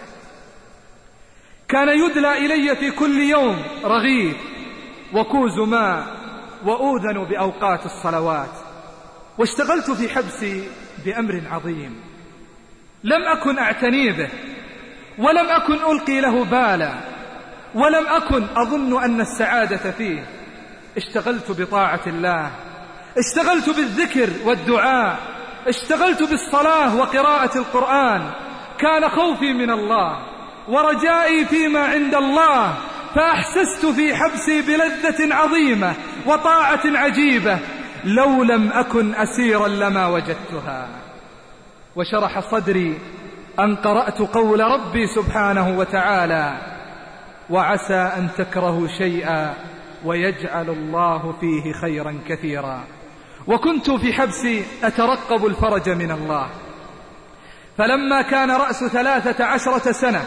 كان يدلى إلي في كل يوم رغيف وكوز ماء وأوذن بأوقات الصلوات، واشتغلت في حبسي بأمر عظيم لم أكن أعتني به، ولم أكن ألقي له بالا، ولم أكن أظن أن السعادة فيه. اشتغلت بطاعة الله، اشتغلت بالذكر والدعاء، اشتغلت بالصلاة وقراءة القرآن. كان خوفي من الله ورجائي فيما عند الله، فأحسست في حبسي بلذة عظيمة وطاعة عجيبة، لو لم أكن أسيرا لما وجدتها. وشرح صدري أن قرأت قول ربي سبحانه وتعالى: وعسى أن تكرهوا شيئا ويجعل الله فيه خيرا كثيرا. وكنت في حبسي أترقب الفرج من الله، فلما كان رأس 13 سنة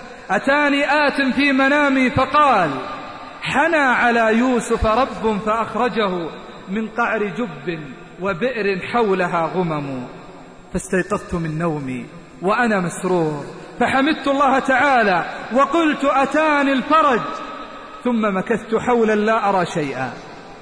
أتاني آت في منامي فقال: حنى على يوسف رب فأخرجه من قعر جب وبئر حولها غمم. فاستيقظت من نومي وأنا مسرور، فحمدت الله تعالى وقلت: أتاني الفرج. ثم مكثت حولا لا أرى شيئا،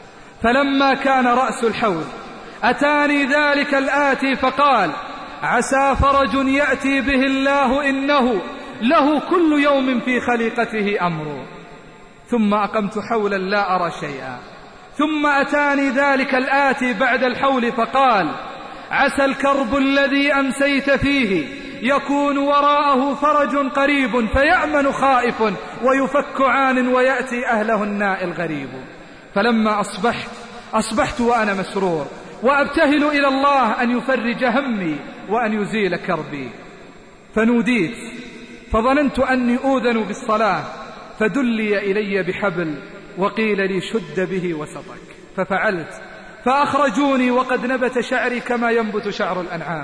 فلما كان رأس الحول أتاني ذلك الآتي فقال: عسى فرج يأتي به الله إنه له كل يوم في خليقته أمر. ثم أقمت حولا لا أرى شيئا، ثم أتاني ذلك الآتي بعد الحول فقال: عسى الكرب الذي أمسيت فيه يكون وراءه فرج قريب، فيأمن خائف ويفك عان ويأتي أهله النائل غريب. فلما أصبحت وأنا مسرور وأبتهل إلى الله أن يفرج همي وأن يزيل كربي. فنوديت فظننت أني أوذن بالصلاة، فدلي إلي بحبل وقيل لي: شد به وسطك. ففعلت، فأخرجوني وقد نبت شعري كما ينبت شعر الأنعام.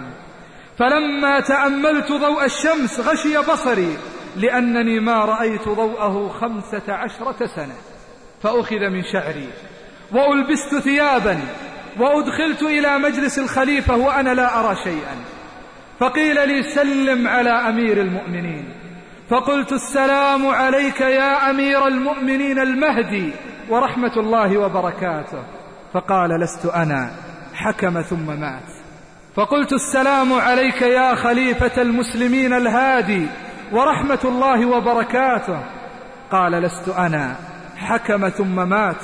فلما تأملت ضوء الشمس غشي بصري، لأنني ما رأيت ضوءه 15 سنة. فأخذ من شعري وألبست ثيابا وأدخلت إلى مجلس الخليفة وأنا لا أرى شيئا. فقيل لي: سلم على أمير المؤمنين. فقلت: السلام عليك يا أمير المؤمنين المهدي ورحمة الله وبركاته. فقال: لست أنا، حكم ثم مات. فقلت: السلام عليك يا خليفة المسلمين الهادي ورحمة الله وبركاته. قال: لست أنا، حكم ثم مات.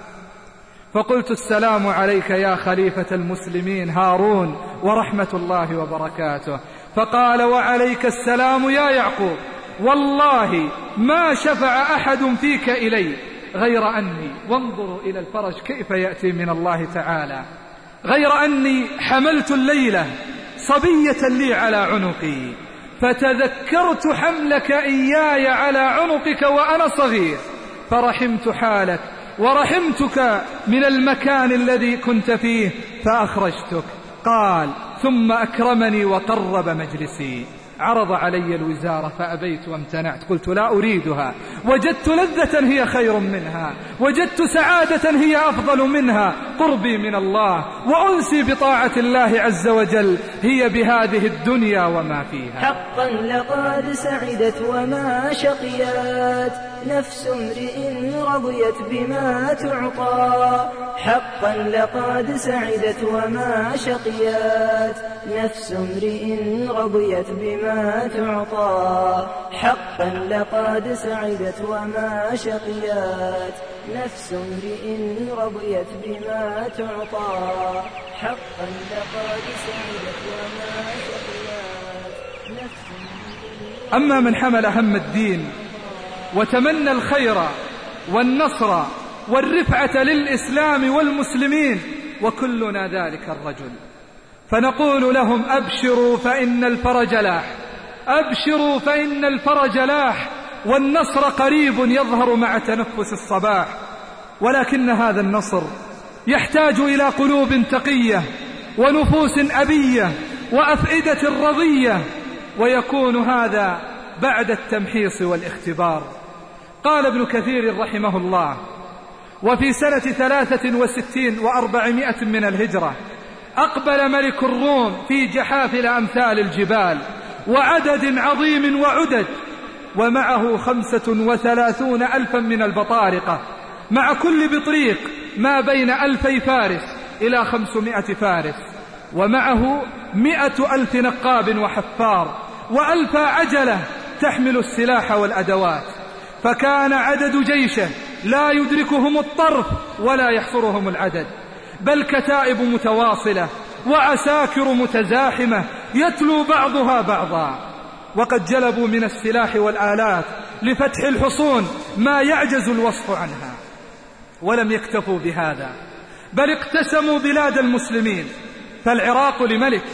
فقلت: السلام عليك يا خليفة المسلمين هارون ورحمة الله وبركاته. فقال: وعليك السلام يا يعقوب، والله ما شفع أحد فيك إلي غير أني، وانظروا إلى الفرج كيف يأتي من الله تعالى، غير أني حملت الليلة صبية لي على عنقي، فتذكرت حملك إياي على عنقك وأنا صغير، فرحمت حالك ورحمتك من المكان الذي كنت فيه فأخرجتك. قال: ثم أكرمني وقرب مجلسي، عرض علي الوزارة فأبيت وامتنعت، قلت: لا أريدها، وجدت لذة هي خير منها، وجدت سعادة هي أفضل منها، قربي من الله وأنسي بطاعة الله عز وجل هي بهذه الدنيا وما فيها. حقا لقد سعدت وما شقيت نفس امرئ رضيت بما تعطى. حقا لقد سعدت وما شقيت نفس امرئ رضيت بما تعطى. حقا لقد سعدت وما شقيت نفس امرئ رضيت بما تعطى. حقا لقد سعدت وما شقيت نفس امرئ. أما من حمل هم الدين وتمنى الخير والنصر والرفعة للإسلام والمسلمين، وكلنا ذلك الرجل، فنقول لهم: أبشروا فإن الفرج لاح، أبشروا فإن الفرج لاح، والنصر قريب يظهر مع تنفس الصباح. ولكن هذا النصر يحتاج إلى قلوب تقية ونفوس أبية وأفئدة رضية، ويكون هذا بعد التمحيص والاختبار. قال ابن كثير رحمه الله: وفي سنة 63 و400 من الهجرة أقبل ملك الروم في جحافل أمثال الجبال وعدد عظيم وعدد، ومعه 35,000 من البطارقة، مع كل بطريق ما بين 2000 فارس إلى 500 فارس، ومعه 100,000 نقاب وحفار، و1000 عجلة تحمل السلاح والأدوات. فكان عدد جيشه لا يدركهم الطرف ولا يحصرهم العدد، بل كتائب متواصلة وعساكر متزاحمة يتلو بعضها بعضا. وقد جلبوا من السلاح والآلات لفتح الحصون ما يعجز الوصف عنها. ولم يكتفوا بهذا، بل اقتسموا بلاد المسلمين، فالعراق لملك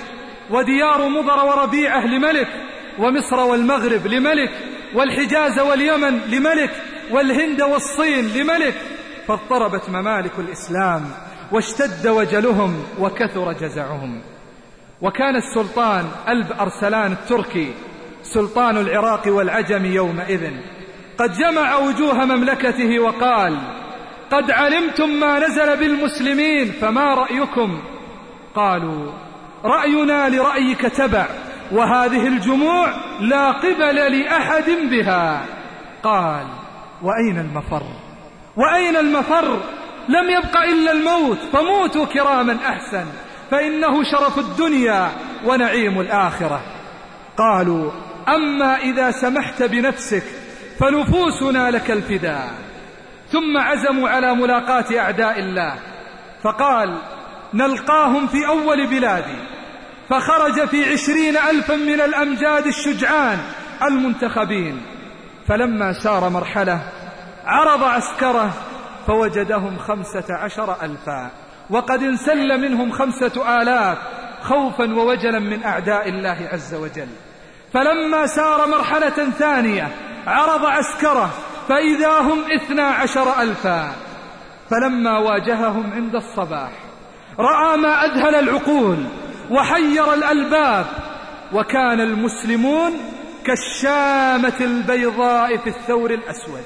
وديار مضر وربيعة لملك، ومصر والمغرب لملك، والحجاز واليمن لملك، والهند والصين لملك، فاضطربت ممالك الإسلام واشتد وجلهم وكثر جزعهم. وكان السلطان ألب أرسلان التركي سلطان العراق والعجم يومئذ قد جمع وجوه مملكته وقال: قد علمتم ما نزل بالمسلمين فما رأيكم؟ قالوا: رأينا لرأيك تبع، وهذه الجموع لا قبل لأحد بها. قال: وأين المفر؟ وأين المفر؟ لم يبق إلا الموت، فموتوا كراما أحسن، فإنه شرف الدنيا ونعيم الآخرة. قالوا: أما إذا سمحت بنفسك فنفوسنا لك الفداء. ثم عزموا على ملاقاة أعداء الله، فقال: نلقاهم في أول بلادي. فخرج في 20,000 من الأمجاد الشجعان المنتخبين. فلما سار مرحلة عرض عسكره فوجدهم 15,000، وقد انسل منهم 5,000 خوفا ووجلا من أعداء الله عز وجل. فلما سار مرحلة ثانية عرض عسكره فإذا هم 12,000. فلما واجههم عند الصباح رأى ما أذهل العقول وحير الألباب، وكان المسلمون كالشامة البيضاء في الثور الأسود.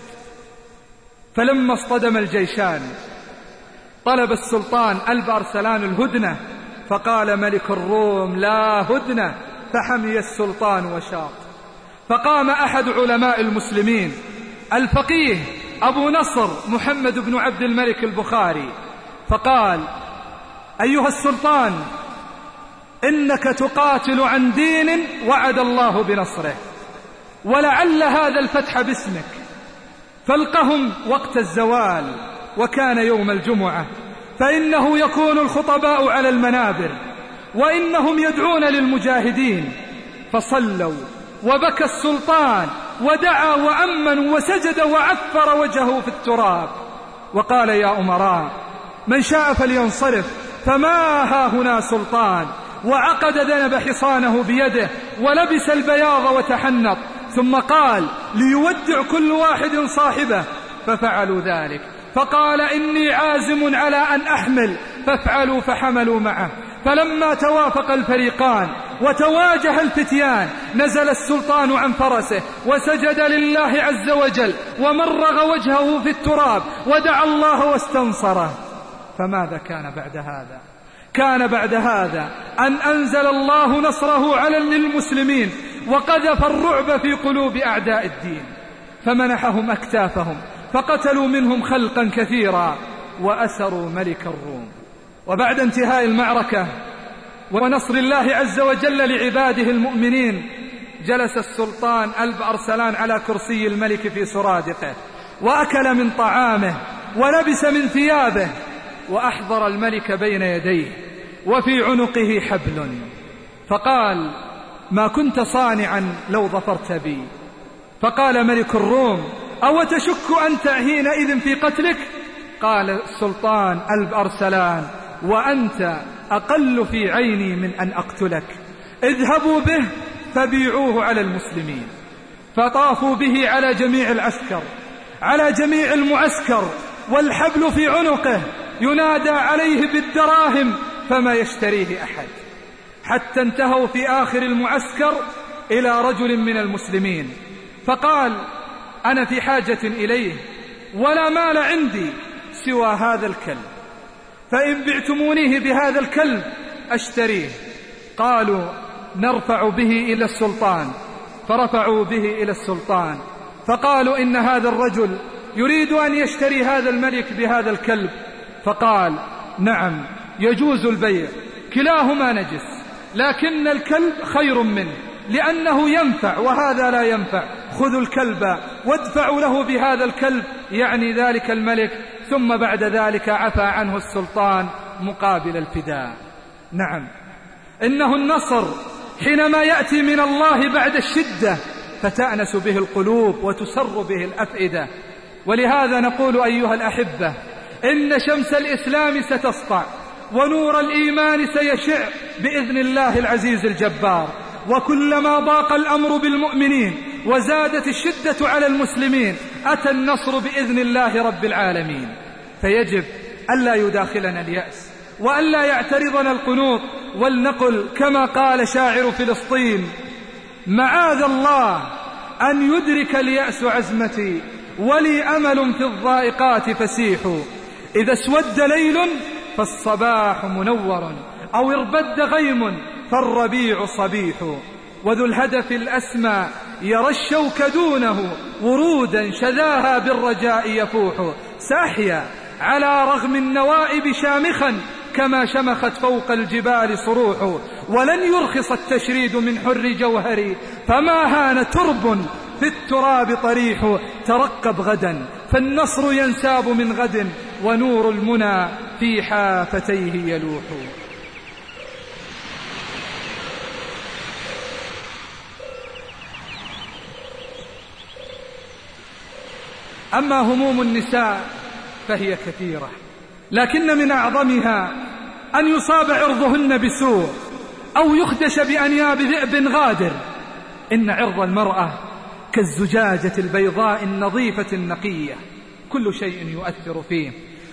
فلما اصطدم الجيشان طلب السلطان ألب أرسلان الهدنة، فقال ملك الروم: لا هدنة. فحمي السلطان وشاط. فقام أحد علماء المسلمين الفقيه أبو نصر محمد بن عبد الملك البخاري، فقال: أيها السلطان، إنك تقاتل عن دين وعد الله بنصره، ولعل هذا الفتح باسمك، فالقهم وقت الزوال، وكان يوم الجمعة، فإنه يكون الخطباء على المنابر، وإنهم يدعون للمجاهدين. فصلوا، وبكى السلطان ودعا وأمن وسجد وعفر وجهه في التراب، وقال: يا أمراء، من شاء فلينصرف، فما ها هنا سلطان. وعقد ذنب حصانه بيده ولبس البياض وتحنط، ثم قال: ليودع كل واحد صاحبه. ففعلوا ذلك. فقال: إني عازم على أن أحمل. فافعلوا، فحملوا معه. فلما توافق الفريقان وتواجه الفتيان نزل السلطان عن فرسه وسجد لله عز وجل ومرغ وجهه في التراب ودعا الله واستنصره. فماذا كان بعد هذا؟ كان بعد هذا أن أنزل الله نصره على للمسلمين، وقذف الرعب في قلوب أعداء الدين، فمنحهم أكتافهم، فقتلوا منهم خلقا كثيرا، وأسروا ملك الروم. وبعد انتهاء المعركة ونصر الله عز وجل لعباده المؤمنين، جلس السلطان ألب أرسلان على كرسي الملك في سرادقه، وأكل من طعامه، ولبس من ثيابه، وأحضر الملك بين يديه، وفي عنقه حبل. فقال: ما كنت صانعا لو ظفرت بي؟ فقال ملك الروم: أو تشك أنت حينئذ في قتلك؟ قال السلطان ألب أرسلان: وأنت أقل في عيني من أن أقتلك. اذهبوا به فبيعوه على المسلمين. فطافوا به على جميع العسكر، على جميع المعسكر، والحبل في عنقه، ينادى عليه بالدراهم فما يشتريه أحد، حتى انتهوا في آخر المعسكر إلى رجل من المسلمين، فقال: أنا في حاجة إليه، ولا مال عندي سوى هذا الكلب، فإن بعتمونيه بهذا الكلب أشتريه. قالوا: نرفع به إلى السلطان. فرفعوا به إلى السلطان، فقالوا: إن هذا الرجل يريد أن يشتري هذا الملك بهذا الكلب. فقال: نعم، يجوز البيع، كلاهما نجس، لكن الكلب خير منه، لأنه ينفع وهذا لا ينفع. خذوا الكلب وادفعوا له بهذا الكلب، يعني ذلك الملك. ثم بعد ذلك عفى عنه السلطان مقابل الفداء. نعم، إنه النصر حينما يأتي من الله بعد الشدة، فتأنس به القلوب وتسر به الأفئدة. ولهذا نقول أيها الأحبة: إن شمس الإسلام ستسطع، ونور الإيمان سيشع، بإذن الله العزيز الجبار. وكلما ضاق الأمر بالمؤمنين وزادت الشدة على المسلمين أتى النصر بإذن الله رب العالمين. فيجب ألا يداخلنا اليأس وألا يعترضنا القنوط، ولنقل كما قال شاعر فلسطين: معاذ الله أن يدرك اليأس عزمتي، ولي أمل في الضائقات فسيح. إذا اسود ليل فالصباح منور، أو اربد غيم فالربيع صبيح. وذو الهدف الأسمى يرى الشوك دونه، ورودا شذاها بالرجاء يفوح. سأحيا على رغم النوائب شامخا، كما شمخت فوق الجبال صروح. ولن يرخص التشريد من حر جوهري، فما هان ترب في التراب طريح. ترقب غدا فالنصر ينساب من غد، ونور المنى في حافتيه يلوح. أما هموم النساء فهي كثيرة، لكن من أعظمها أن يصاب عرضهن بسوء أو يخدش بأنياب ذئب غادر. إن عرض المرأة كالزجاجة البيضاء النظيفة النقية، كل شيء يؤثر فيه.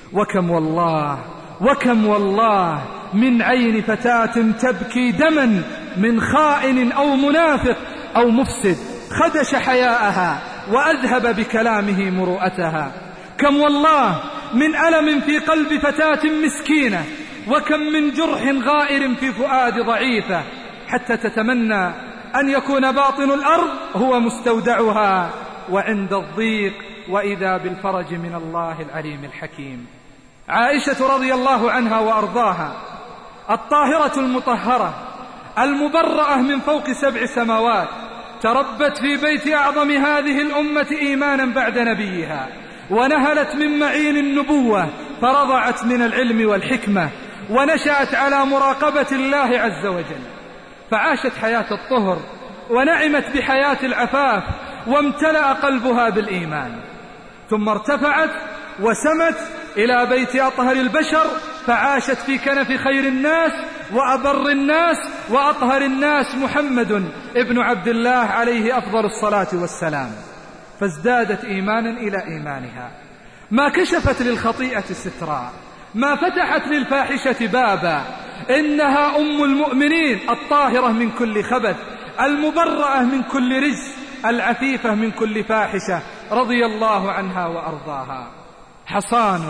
وكم والله من عين فتاة تبكي دما من خائن أو منافق أو مفسد خدش حياءها وأذهب بكلامه مروءتها. كم والله من ألم في قلب فتاة مسكينة، وكم من جرح غائر في فؤاد ضعيفة، حتى تتمنى أن يكون باطن الأرض هو مستودعها، وعند الضيق وإذا بالفرج من الله العليم الحكيم. عائشة رضي الله عنها وأرضاها، الطاهرة المطهرة المبرأة من فوق 7 سماوات، تربت في بيت أعظم هذه الأمة إيمانا بعد نبيها، ونهلت من معين النبوة، فرضعت من العلم والحكمة، ونشأت على مراقبة الله عز وجل، فعاشت حياة الطهر ونعمت بحياة العفاف، وامتلأ قلبها بالإيمان. ثم ارتفعت وسمت إلى بيت أطهر البشر، فعاشت في كنف خير الناس وأبر الناس وأطهر الناس محمد ابن عبد الله عليه أفضل الصلاة والسلام، فازدادت إيمانا إلى إيمانها. ما كشفت للخطيئة سترا، ما فتحت للفاحشة بابا. إنها أم المؤمنين الطاهرة من كل خبث، المبرأة من كل رجس، العفيفة من كل فاحشة، رضي الله عنها وأرضاها. حصان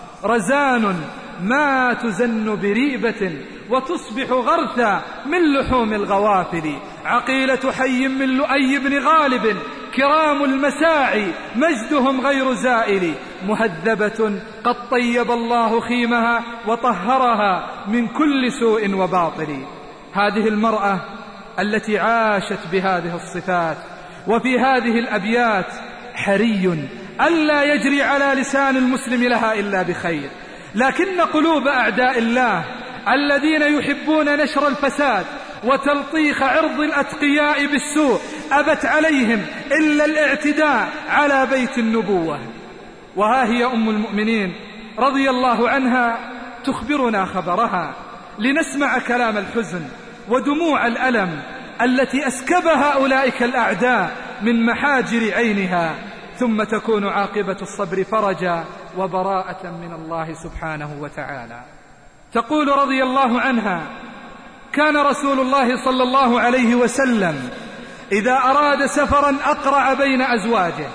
رزان ما تزن بريبة، وتصبح غرثا من لحوم الغوافل. عقيلة حي من لؤي بن غالب، كرام المساعي مجدهم غير زائل. مهذبة قد طيب الله خيمها، وطهرها من كل سوء وباطل. هذه المرأة التي عاشت بهذه الصفات وفي هذه الأبيات، حري ألا يجري على لسان المسلم لها إلا بخير، لكن قلوب أعداء الله الذين يحبون نشر الفساد وتلطيخ عرض الأتقياء بالسوء أبت عليهم إلا الاعتداء على بيت النبوة. وها هي أم المؤمنين رضي الله عنها تخبرنا خبرها، لنسمع كلام الحزن ودموع الألم التي أسكبها أولئك الأعداء من محاجر عينها، ثم تكون عاقبة الصبر فرجا وبراءة من الله سبحانه وتعالى. تقول رضي الله عنها: كان رسول الله صلى الله عليه وسلم إذا أراد سفرا أقرع بين أزواجه،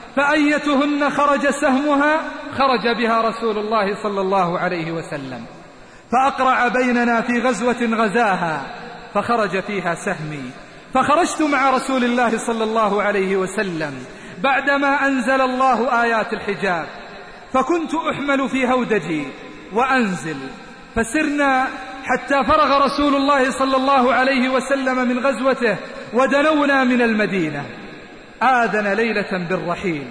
فأيتهن خرج سهمها خرج بها رسول الله صلى الله عليه وسلم، فأقرع بيننا في غزوة غزاها فخرج فيها سهمي، فخرجت مع رسول الله صلى الله عليه وسلم بعدما أنزل الله آيات الحجاب، فكنت أحمل في هودجي وأنزل، فسرنا حتى فرغ رسول الله صلى الله عليه وسلم من غزوته، ودنونا من المدينة. آذن ليلة بالرحيل،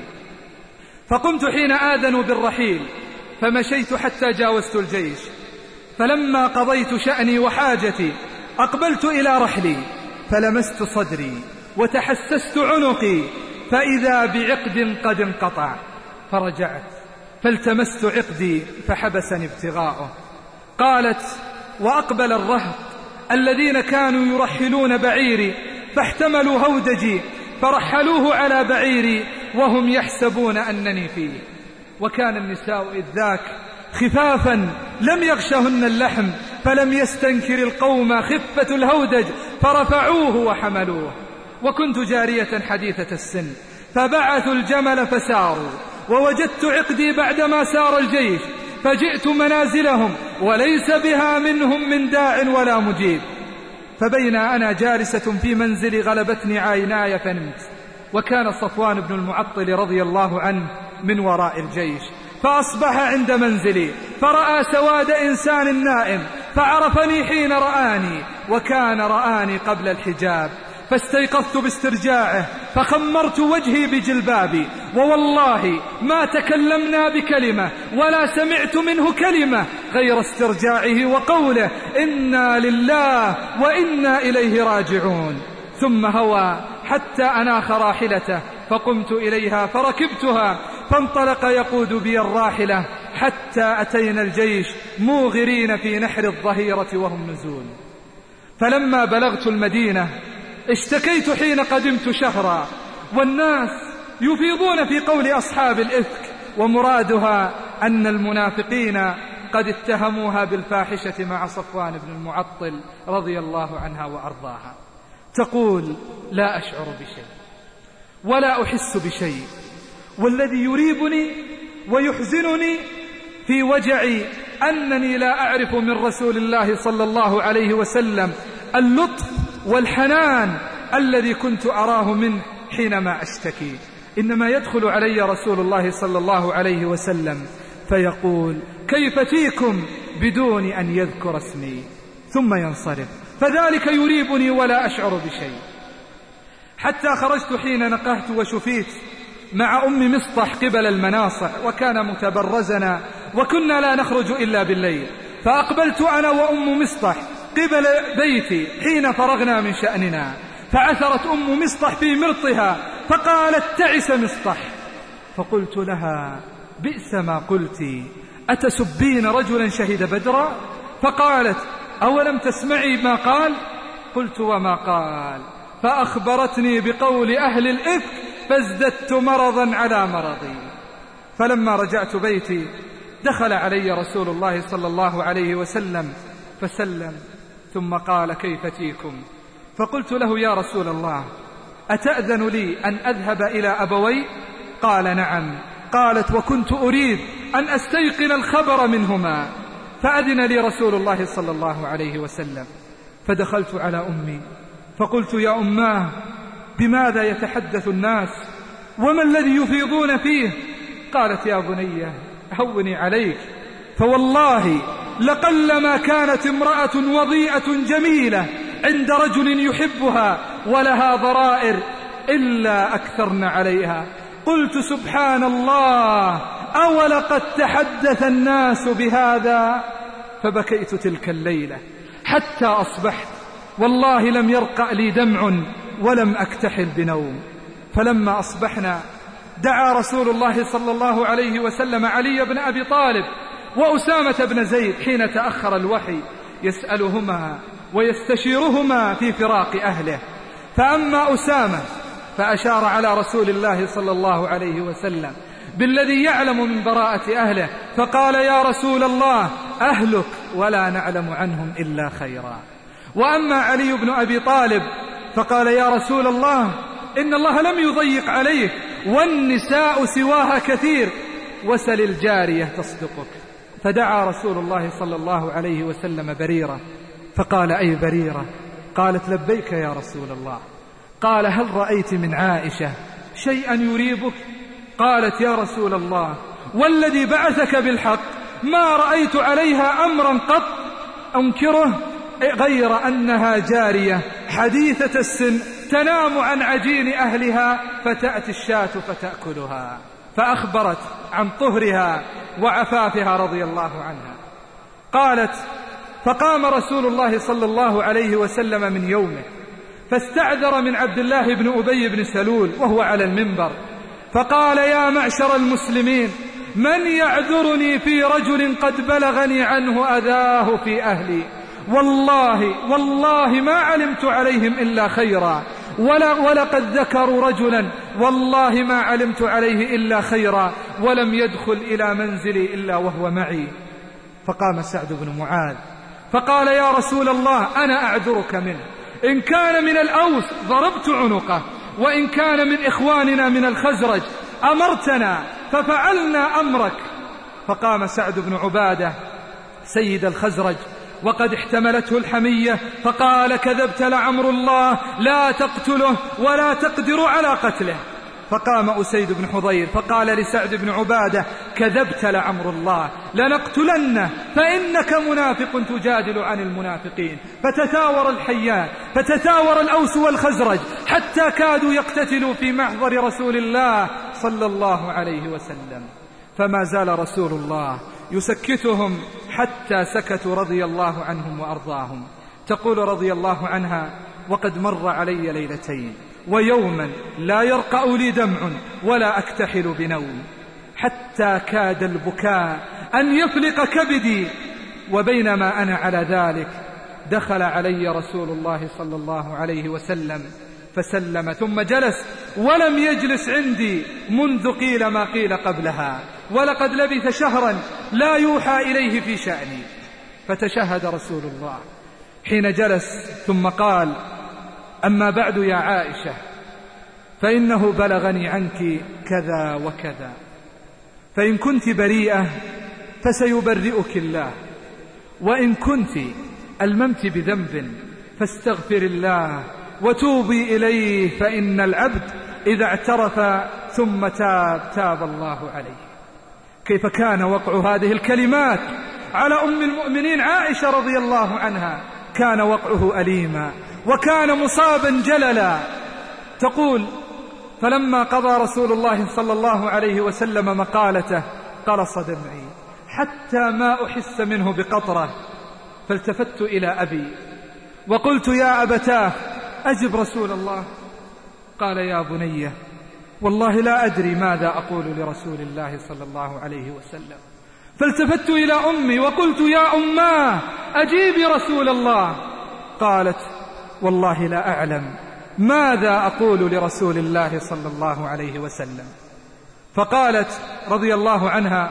فقمت حين آذنوا بالرحيل، فمشيت حتى جاوزت الجيش، فلما قضيت شأني وحاجتي أقبلت إلى رحلي، فلمست صدري وتحسست عنقي، فإذا بعقد قد انقطع، فرجعت فالتمست عقدي فحبسني ابتغاؤه. قالت: وأقبل الرهط الذين كانوا يرحلون بعيري فاحتملوا هودجي فرحلوه على بعيري وهم يحسبون أنني فيه. وكان النساء إذ ذاك خفافا لم يغشهن اللحم، فلم يستنكر القوم خفة الهودج فرفعوه وحملوه. وكنت جارية حديثة السن فبعثوا الجمل فساروا، ووجدت عقدي بعدما سار الجيش، فجئت منازلهم وليس بها منهم من داع ولا مجيب. فبين أنا جالسة في منزلي غلبتني عيناي فنمت، وكان صفوان بن المعطل رضي الله عنه من وراء الجيش، فأصبح عند منزلي فرأى سواد إنسان نائم، فعرفني حين رآني، وكان رآني قبل الحجاب، فاستيقظت باسترجاعه فخمرت وجهي بجلبابي، ووالله ما تكلمنا بكلمة ولا سمعت منه كلمة غير استرجاعه وقوله إنا لله وإنا إليه راجعون. ثم هوى حتى أناخ راحلته، فقمت إليها فركبتها، فانطلق يقود بي الراحلة حتى أتينا الجيش موغرين في نحر الظهيرة وهم نزول. فلما بلغت المدينة اشتكيت حين قدمت شهرا، والناس يفيضون في قول أصحاب الإفك، ومرادها أن المنافقين قد اتهموها بالفاحشة مع صفوان بن المعطل رضي الله عنها وأرضاها. تقول لا أشعر بشيء ولا أحس بشيء، والذي يريبني ويحزنني في وجعي أنني لا أعرف من رسول الله صلى الله عليه وسلم اللطف والحنان الذي كنت أراه منه حينما أشتكي. إنما يدخل علي رسول الله صلى الله عليه وسلم فيقول كيف فيكم بدون أن يذكر اسمي، ثم ينصرف، فذلك يريبني ولا أشعر بشيء. حتى خرجت حين نقهت وشفيت مع أم مصطح قبل المناصع، وكان متبرزنا وكنا لا نخرج إلا بالليل، فأقبلت أنا وأم مصطح قبل بيتي حين فرغنا من شأننا، فعثرت أم مصطح في مرطها فقالت تعس مصطح. فقلت لها بئس ما قلت، أتسبين رجلا شهد بدرا؟ فقالت أولم تسمعي ما قال؟ قلت وما قال؟ فأخبرتني بقول أهل الإفك فازددت مرضا على مرضي. فلما رجعت بيتي دخل علي رسول الله صلى الله عليه وسلم فسلم، ثم قال كيف تيكم؟ فقلت له يا رسول الله أتأذن لي أن أذهب إلى أبوي؟ قال نعم. قالت وكنت أريد أن أستيقن الخبر منهما، فأذن لي رسول الله صلى الله عليه وسلم، فدخلت على أمي فقلت يا أماه بماذا يتحدث الناس وما الذي يفيضون فيه؟ قالت يا بني هوني عليك، فوالله لقلما كانت امرأة وضيئة جميلة عند رجل يحبها ولها ضرائر إلا أكثرن عليها. قلت سبحان الله أولقد تحدث الناس بهذا؟ فبكيت تلك الليلة حتى أصبحت، والله لم يرقع لي دمع ولم أكتحل بنوم. فلما أصبحنا دعا رسول الله صلى الله عليه وسلم علي بن أبي طالب وأسامة بن زيد حين تأخر الوحي يسألهما ويستشيرهما في فراق أهله. فأما أسامة فأشار على رسول الله صلى الله عليه وسلم بالذي يعلم من براءة أهله، فقال يا رسول الله أهلك ولا نعلم عنهم إلا خيرا. وأما علي بن أبي طالب فقال يا رسول الله إن الله لم يضيق عليك والنساء سواها كثير، وسل الجارية تصدقك. فدعا رسول الله صلى الله عليه وسلم بريرة فقال أي بريرة؟ قالت لبيك يا رسول الله. قال هل رأيت من عائشة شيئا يريبك؟ قالت يا رسول الله والذي بعثك بالحق ما رأيت عليها أمرا قط أنكره غير أنها جارية حديثة السن تنام عن عجين أهلها فتأتي الشاة فتأكلها. فأخبرت عن طهرها وعفافها رضي الله عنها. قالت فقام رسول الله صلى الله عليه وسلم من يومه فاستعذر من عبد الله بن أبي بن سلول وهو على المنبر فقال يا معشر المسلمين من يعذرني في رجل قد بلغني عنه أذاه في أهلي والله ما علمت عليهم إلا خيرا، ولقد ذكروا رجلا والله ما علمت عليه إلا خيرا، ولم يدخل إلى منزلي إلا وهو معي. فقام سعد بن معاذ فقال: يا رسول الله، أنا أعذرك منه، إن كان من الأوس ضربت عنقه، وإن كان من إخواننا من الخزرج أمرتنا ففعلنا أمرك. فقام سعد بن عبادة سيد الخزرج وقد احتملته الحمية فقال: كذبت لعمر الله، لا تقتله ولا تقدر على قتله. فقام أسيد بن حضير فقال لسعد بن عبادة: كذبت لعمر الله، لنقتلنه فإنك منافق تجادل عن المنافقين. فتثاور الحيان، فتثاور الأوس والخزرج حتى كادوا يقتتلوا في محضر رسول الله صلى الله عليه وسلم. فما زال رسول الله يسكتهم حتى سكتوا رضي الله عنهم وأرضاهم. تقول رضي الله عنها: وقد مر علي ليلتين ويوما لا يرقأ لي دمع ولا أكتحل بنوم، حتى كاد البكاء أن يفلق كبدي، وبينما أنا على ذلك دخل علي رسول الله صلى الله عليه وسلم فسلم ثم جلس، ولم يجلس عندي منذ قيل ما قيل قبلها، ولقد لبث شهرا لا يوحى إليه في شأني. فتشهد رسول الله حين جلس ثم قال: أما بعد يا عائشة، فإنه بلغني عنك كذا وكذا، فإن كنت بريئة فسيبرئك الله، وإن كنت ألممت بذنب فاستغفر الله وتوبي إليه، فإن العبد إذا اعترف ثم تاب الله عليه. كيف كان وقع هذه الكلمات على أم المؤمنين عائشة رضي الله عنها؟ كان وقعه أليما وكان مصابا جللا. تقول: فلما قضى رسول الله صلى الله عليه وسلم مقالته قلص دمعي حتى ما أحس منه بقطرة، فالتفت إلى أبي وقلت: يا أبتاه، أجب رسول الله. قال: يا بني، والله لا أدري ماذا أقول لرسول الله صلى الله عليه وسلم. فالتفت إلى أمي وقلت: يا أماه، أجيبي رسول الله. قالت: والله لا أعلم ماذا أقول لرسول الله صلى الله عليه وسلم. فقالت رضي الله عنها: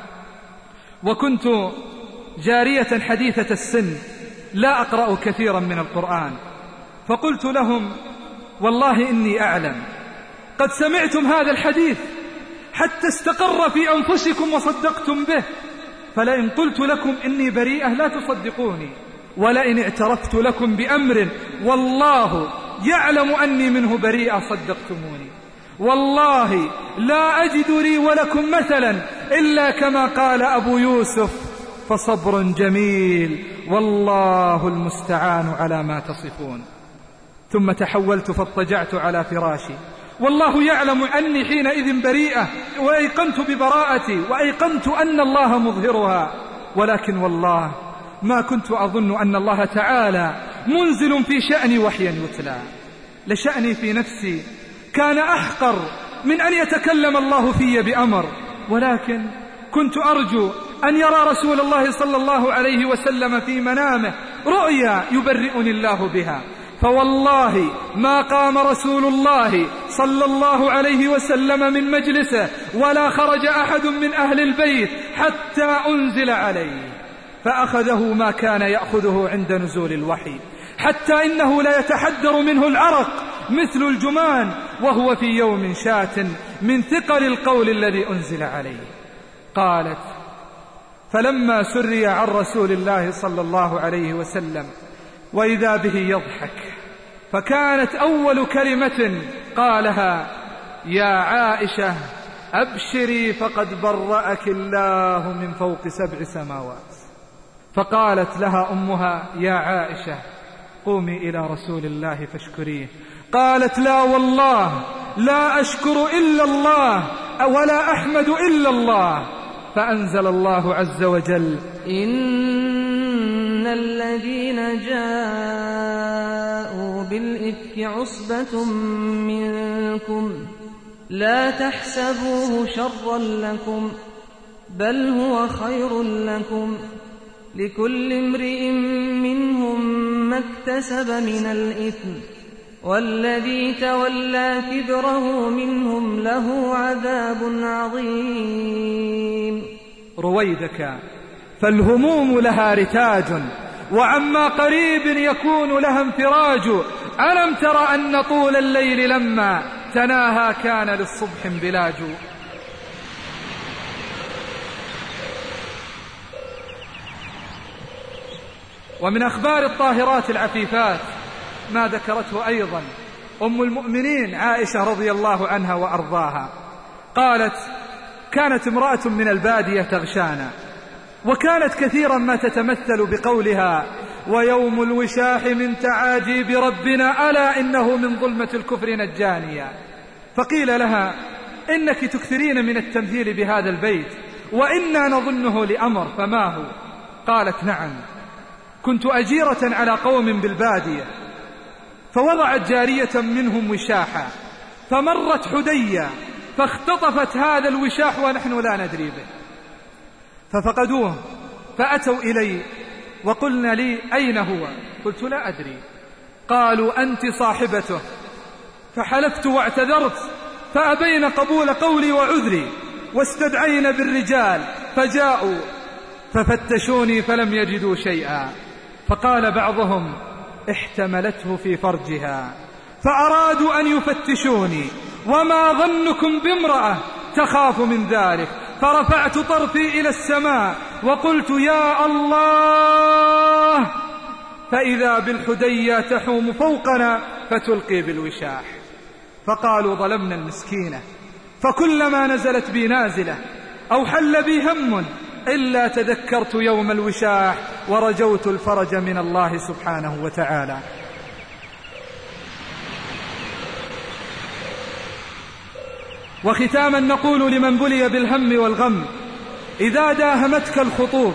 وكنت جارية حديثة السن لا أقرأ كثيرا من القرآن، فقلت لهم: والله إني أعلم قد سمعتم هذا الحديث حتى استقر في أنفسكم وصدقتم به، فلئن قلت لكم إني بريئة لا تصدقوني، ولئن اعترفت لكم بأمر والله يعلم أني منه بريئة صدقتموني. والله لا أجد لي ولكم مثلا إلا كما قال أبو يوسف: فصبر جميل والله المستعان على ما تصفون. ثم تحولت فاضطجعت على فراشي، والله يعلم أني حينئذ بريئة، وأيقنت ببراءتي وأيقنت أن الله مظهرها، ولكن والله ما كنت أظن أن الله تعالى منزل في شأني وحيا يتلى. لشأني في نفسي كان أحقر من أن يتكلم الله في بأمر، ولكن كنت أرجو أن يرى رسول الله صلى الله عليه وسلم في منامه رؤيا يبرئني الله بها. فوالله ما قام رسول الله صلى الله عليه وسلم من مجلسه ولا خرج أحد من أهل البيت حتى أنزل عليه، فأخذه ما كان يأخذه عند نزول الوحي، حتى إنه لا يتحدر منه العرق مثل الجمان وهو في يوم شات من ثقل القول الذي أنزل عليه. قالت: فلما سري عن رسول الله صلى الله عليه وسلم وإذا به يضحك، فكانت أول كلمة قالها: يا عائشة أبشري فقد برأك الله من فوق 7 سماوات. فقالت لها أمها: يا عائشة قومي إلى رسول الله فاشكريه. قالت: لا والله لا أشكر إلا الله ولا أحمد إلا الله. فأنزل الله عز وجل: إن الذين جاءوا بالإفك عصبة منكم لا تحسبوه شرا لكم بل هو خير لكم، لكل امرئ منهم ما اكتسب من الإثم والذي تولى كبره منهم له عذاب عظيم. رويدك فالهموم لها رتاج وعما قريب يكون لها انفراج. ألم تر أن طول الليل لما تناهى كان للصبح انبلاج. ومن أخبار الطاهرات العفيفات ما ذكرته أيضا أم المؤمنين عائشة رضي الله عنها وأرضاها، قالت: كانت امرأة من البادية تغشانا، وكانت كثيرا ما تتمثل بقولها: ويوم الوشاح من تعاجيب ربنا ألا إنه من ظلمة الكفر نجانيا. فقيل لها: إنك تكثرين من التمثيل بهذا البيت وإنا نظنه لأمر، فما هو؟ قالت: نعم، كنت أجيرة على قوم بالبادية، فوضعت جارية منهم وشاحا، فمرت حديا فاختطفت هذا الوشاح ونحن لا ندري به، ففقدوه، فأتوا إلي وقلنا لي: أين هو؟ قلت: لا أدري. قالوا: أنت صاحبته. فحلفت واعتذرت، فأبين قبول قولي وعذري، واستدعين بالرجال فجاءوا ففتشوني فلم يجدوا شيئا. فقال بعضهم: احتملته في فرجها، فأرادوا أن يفتشوني، وما ظنكم بامرأة تخاف من ذلك؟ فرفعت طرفي إلى السماء وقلت: يا الله، فإذا بالحدية تحوم فوقنا فتلقي بالوشاح. فقالوا: ظلمنا المسكينة، فكلما نزلت بي نازلة أو حل بي هم إلا تذكرت يوم الوشاح ورجوت الفرج من الله سبحانه وتعالى. وختاما نقول لمن بلي بالهم والغم: إذا داهمتك الخطوب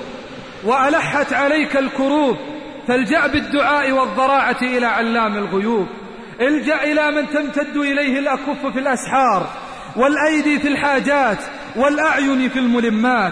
وألحت عليك الكروب فالجأ بالدعاء والضراعة إلى علام الغيوب. الجأ إلى من تمتد إليه الأكف في الأسحار، والأيدي في الحاجات، والأعين في الملمات.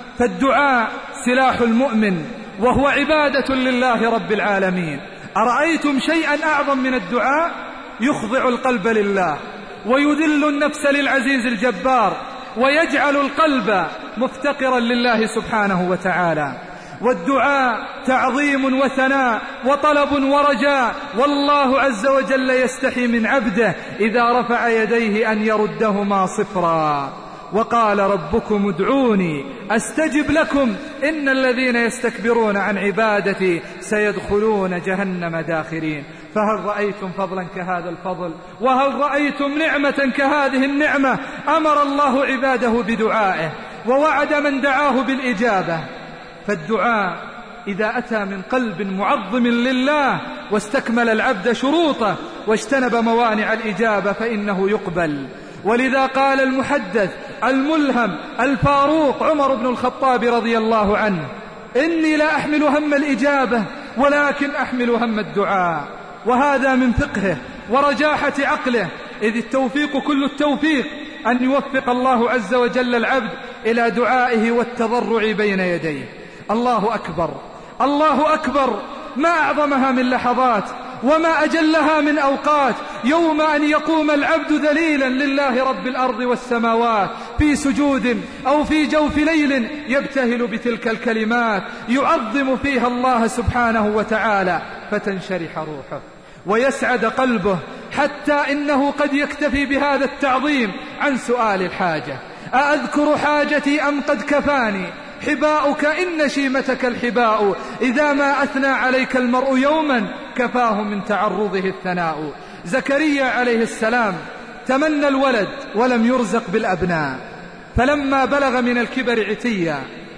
فالدعاء سلاح المؤمن، وهو عبادة لله رب العالمين. أرأيتم شيئا أعظم من الدعاء؟ يخضع القلب لله، ويذل النفس للعزيز الجبار، ويجعل القلب مفتقرا لله سبحانه وتعالى. والدعاء تعظيم وثناء وطلب ورجاء، والله عز وجل يستحي من عبده إذا رفع يديه أن يردهما صفرا. وقال: ربكم ادعوني أستجب لكم إن الذين يستكبرون عن عبادتي سيدخلون جهنم داخرين. فهل رأيتم فضلا كهذا الفضل؟ وهل رأيتم نعمة كهذه النعمة؟ أمر الله عباده بدعائه، ووعد من دعاه بالإجابة. فالدعاء إذا أتى من قلب معظم لله واستكمل العبد شروطه واجتنب موانع الإجابة فإنه يقبل. ولذا قال المحدث الملهم الفاروق عمر بن الخطاب رضي الله عنه: إني لا أحمل هم الإجابة ولكن أحمل هم الدعاء. وهذا من فقهه ورجاحة عقله، إذ التوفيق كل التوفيق أن يوفق الله عز وجل العبد إلى دعائه والتضرع بين يديه. الله أكبر، الله أكبر، ما أعظمها من لحظات وما أجلها من أوقات، يوم أن يقوم العبد ذليلا لله رب الأرض والسماوات في سجود أو في جوف ليل يبتهل بتلك الكلمات يعظم فيها الله سبحانه وتعالى، فتنشرح روحه ويسعد قلبه، حتى إنه قد يكتفي بهذا التعظيم عن سؤال الحاجة: أأذكر حاجتي أم قد كفاني حباؤك إن شيمتك الحباء، إذا ما أثنى عليك المرء يوما كفاه من تعرضه الثناء. زكريا عليه السلام تمنى الولد ولم يرزق بالأبناء، فلما بلغ من الكبر عتيا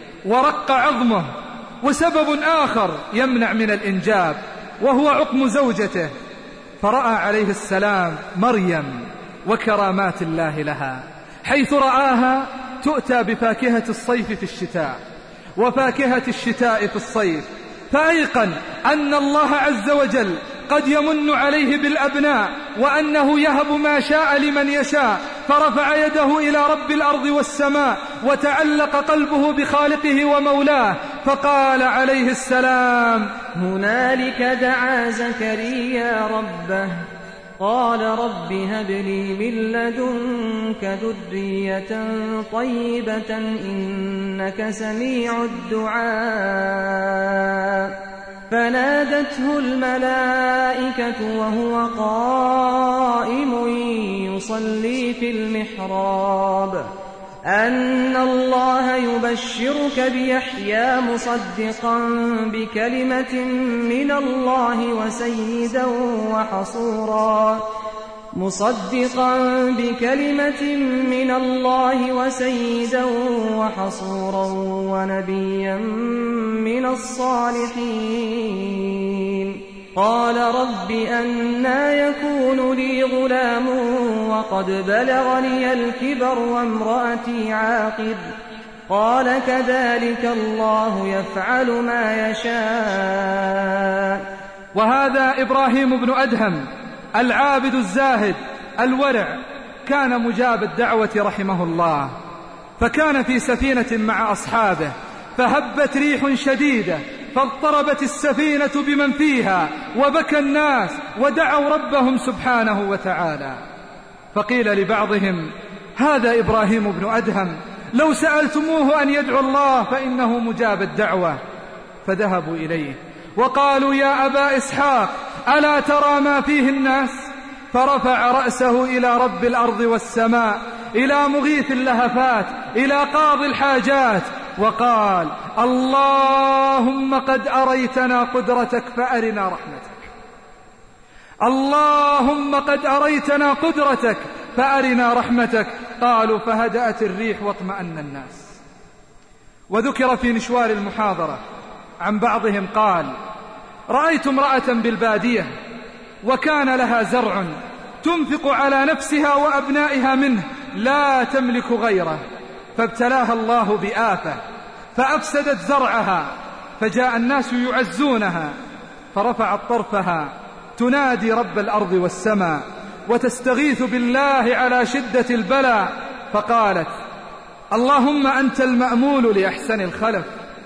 ورق عظمه، وسبب آخر يمنع من الإنجاب وهو عقم زوجته، فرأى عليه السلام مريم وكرامات الله لها، حيث رآها تؤتى بفاكهة الصيف في الشتاء وفاكهة الشتاء في الصيف، فأيقن أن الله عز وجل قد يمن عليه بالأبناء، وأنه يهب ما شاء لمن يشاء، فرفع يده إلى رب الأرض والسماء، وتعلق قلبه بخالقه ومولاه، فقال عليه السلام: هنالك دعا زكريا ربه قال رب هب لي من لدنك ذرية طيبة إنك سميع الدعاء. فنادته الملائكة وهو قائم يصلي في المحراب أن الله يبشرك بيحيى مصدقا بكلمة من الله وسيدا وحصورا ونبيا من الصالحين. قال رب أنى يكون لي غلام وقد بلغني الكبر وامرأتي عاقر؟ قال كذلك الله يفعل ما يشاء. وهذا إبراهيم بن أدهم العابد الزاهد الورع كان مجاب الدعوة رحمه الله، فكان في سفينة مع أصحابه فهبت ريح شديدة فاضطربت السفينة بمن فيها وبكى الناس ودعوا ربهم سبحانه وتعالى. فقيل لبعضهم: هذا إبراهيم بن أدهم، لو سألتموه أن يدعو الله فإنه مجاب الدعوة. فذهبوا إليه وقالوا: يا أبا إسحاق ألا ترى ما فيه الناس؟ فرفع رأسه إلى رب الأرض والسماء، إلى مغيث اللهفات، إلى قاضي الحاجات، وقال: اللهم قد أريتنا قدرتك فأرنا رحمتك، اللهم قد أريتنا قدرتك فأرنا رحمتك. قالوا: فهدأت الريح واطمأن الناس. وذكر في نشوار المحاضرة عن بعضهم قال: رأيت امرأة بالبادية وكان لها زرع تنفق على نفسها وأبنائها منه لا تملك غيره، فابتلاها الله بآفة فأفسدت زرعها، فجاء الناس يعزونها فرفعت طرفها تنادي رب الأرض والسماء وتستغيث بالله على شدة البلاء، فقالت: اللهم أنت المأمول لأحسن الخلف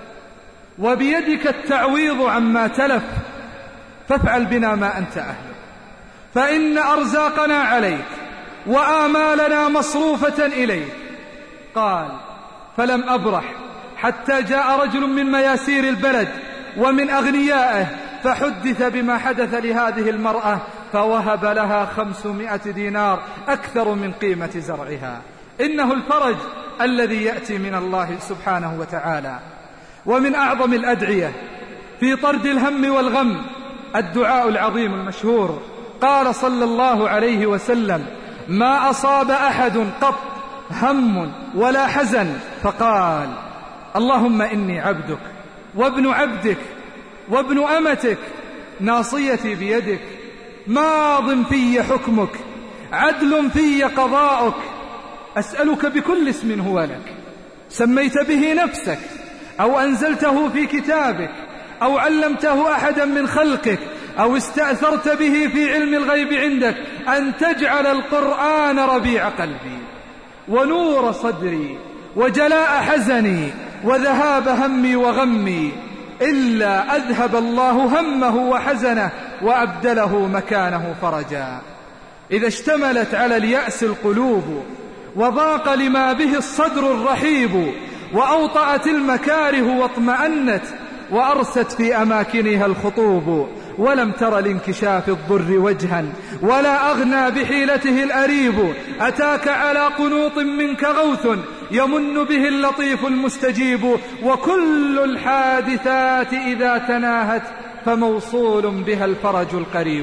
وبيدك التعويض عما تلف، فافعل بنا ما أنت أهله، فإن أرزاقنا عليك وآمالنا مصروفة إليك. قال: فلم أبرح حتى جاء رجل من مياسير البلد ومن أغنيائه فحدث بما حدث لهذه المرأة، فوهب لها 500 دينار أكثر من قيمة زرعها. إنه الفرج الذي يأتي من الله سبحانه وتعالى. ومن أعظم الأدعية في طرد الهم والغم الدعاء العظيم المشهور. قال صلى الله عليه وسلم: ما أصاب أحد قط هم ولا حزن فقال: اللهم إني عبدك وابن عبدك وابن أمتك ناصيتي بيدك، ماض في حكمك، عدل في قضاؤك، أسألك بكل اسم هو لك سميت به نفسك أو أنزلته في كتابك أو علمته أحدا من خلقك أو استأثرت به في علم الغيب عندك أن تجعل القرآن ربيع قلبي ونور صدري وجلاء حزني وذهاب همي وغمي، إلا أذهب الله همه وحزنه وأبدله مكانه فرجا. إذا اشتملت على اليأس القلوب وضاق لما به الصدر الرحيب، وأوطأت المكاره واطمأنت، وأرست في أماكنها الخطوب، ولم تر لانكشاف الضر وجها ولا أغنى بحيلته الأريب، أتاك على قنوط منك غوث يمن به اللطيف المستجيب، وكل الحادثات إذا تناهت فموصول بها الفرج القريب.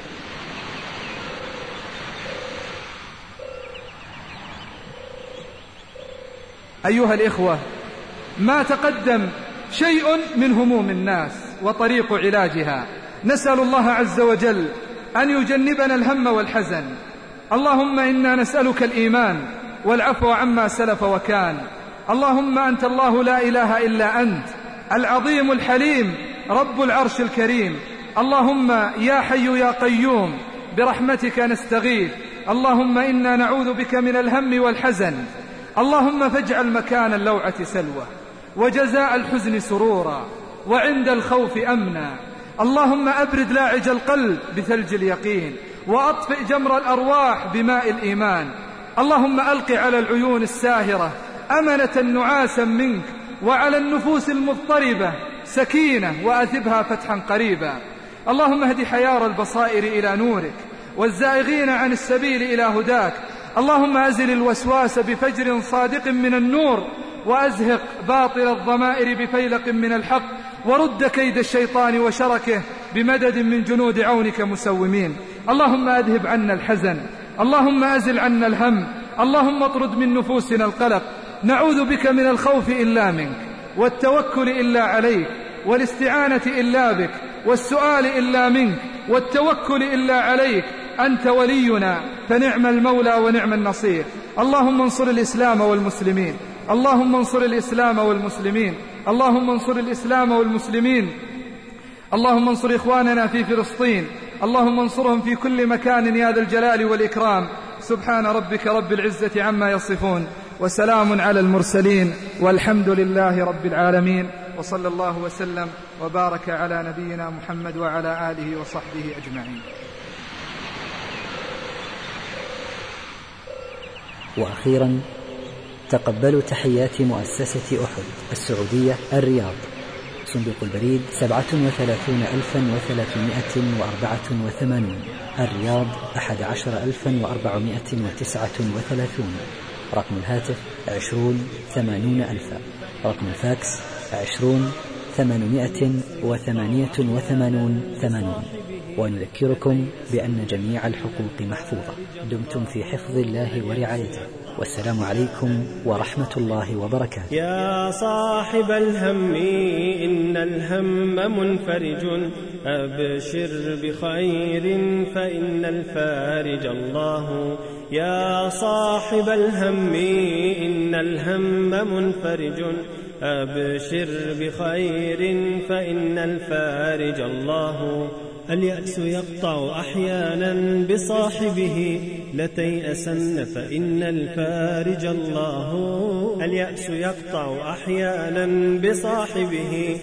أيها الإخوة، ما تقدم شيء من هموم الناس وطريق علاجها. نسأل الله عز وجل أن يجنبنا الهم والحزن. اللهم إنا نسألك الإيمان والعفو عما سلف وكان. اللهم أنت الله لا إله إلا أنت العظيم الحليم رب العرش الكريم. اللهم يا حي يا قيوم برحمتك نستغيث. اللهم إنا نعوذ بك من الهم والحزن. اللهم فاجعل مكان اللوعة سلوى وجزاء الحزن سرورا، وعند الخوف أمنا. اللهم أبرد لاعج القلب بثلج اليقين، وأطفئ جمر الأرواح بماء الإيمان. اللهم ألق على العيون الساهرة أمنة نعاسا منك، وعلى النفوس المضطربة سكينة، وأثبها فتحا قريبا. اللهم اهد حيار البصائر إلى نورك، والزائغين عن السبيل إلى هداك. اللهم أزل الوسواس بفجر صادق من النور، وأزهق باطل الضمائر بفيلق من الحق، ورد كيد الشيطان وشركه بمدد من جنود عونك مسومين. اللهم أذهب عنا الحزن، اللهم أزل عنا الهم، اللهم اطرد من نفوسنا القلق. نعوذ بك من الخوف إلا منك، والتوكل إلا عليك، والاستعانة إلا بك، والسؤال إلا منك، والتوكل إلا عليك. أنت ولينا فنعم المولى ونعم النصير. اللهم انصر الإسلام والمسلمين، اللهم انصر الإسلام والمسلمين، اللهم انصر الإسلام والمسلمين. اللهم انصر إخواننا في فلسطين، اللهم انصرهم في كل مكان يا ذا الجلال والإكرام. سبحان ربك رب العزة عما يصفون، وسلام على المرسلين، والحمد لله رب العالمين. وصلى الله وسلم وبارك على نبينا محمد وعلى آله وصحبه أجمعين. وأخيرا تقبلوا تحيات مؤسسة أحد السعودية الرياض، صندوق البريد 37,384، الرياض 11,439، رقم الهاتف 20-80,000، رقم الفاكس 20-888-80. ونذكركم بأن جميع الحقوق محفوظة. دمتم في حفظ الله ورعايته، والسلام عليكم ورحمة الله وبركاته. يا صاحب الهم إن الهم منفرج، أبشر بخير فإن الفارج الله. يا صاحب الهم إن الهم منفرج، أبشر بخير فإن الفارج الله. اليأس يقطع أحيانا بصاحبه، لتيأسن فإن الفارج الله. اليأس يقطع أحيانا بصاحبه،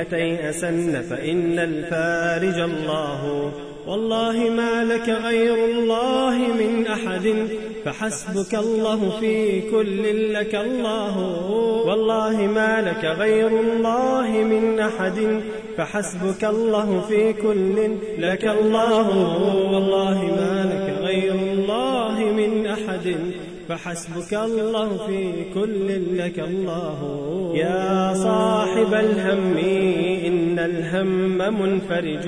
لتيأسن فإن الفارج الله. والله ما لك غير الله من أحد، فحسبك الله في كل لك الله. والله ما لك غير الله من أحد، فحسبك الله في كل لك الله. والله ما لك غير الله من أحد، فحسبك الله في كل لك الله. يا صاحب الهم إن الهم منفرج،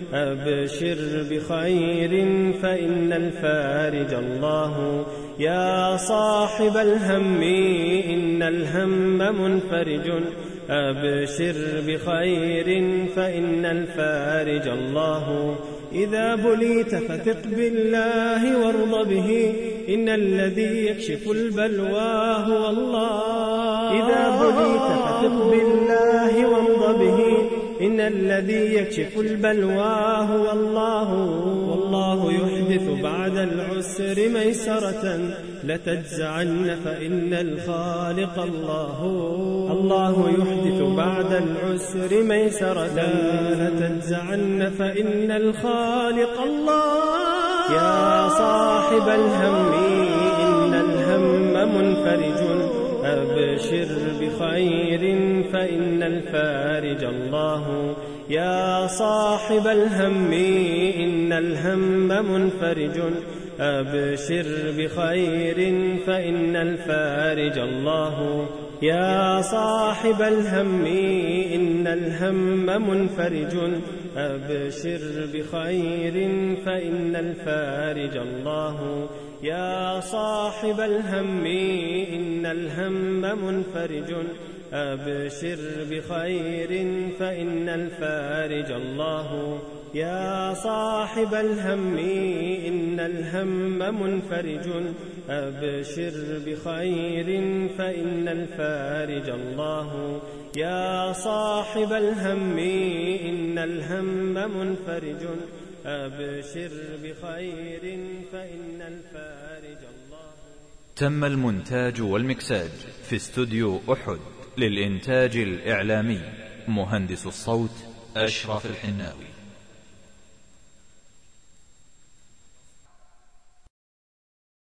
أبشر بخير فإن الفارج الله. يا صاحب الهم إن الهم منفرج، أبشر بخير فإن الفارج الله. إذا بليت فثق بالله وارض به، إن الذي يكشف البلوى هو الله. إذا بليت فثق بالله وارض به، إن الذي يكشف البلوى هو الله. والله يحدث بعد العسر ميسرة، لتجزعن فإن الخالق الله. الله يحدث بعد العسر ميسرة، لتجزعن فإن الخالق الله. يا صاحب الهم إن الهم منفرج، أبشر بخير فإن الفارج الله. يا صاحب الهم إن الهم منفرج، أبشر بخير فإن الفارج الله. يا صاحب الهم إن الهم منفرج، أبشر بخير فإن الفارج الله. يا صاحب الهم إن الهم منفرج، أبشر بخير فإن الفارج الله. يا صاحب الهم إن الهم منفرج، أبشر بخير فإن الفارج الله. يا صاحب الهم إن الهم منفرج، أبشر بخير فإن الفارج الله. تم المونتاج والمكساج في استوديو أحد. للإنتاج الإعلامي مهندس الصوت أشرف الحناوي.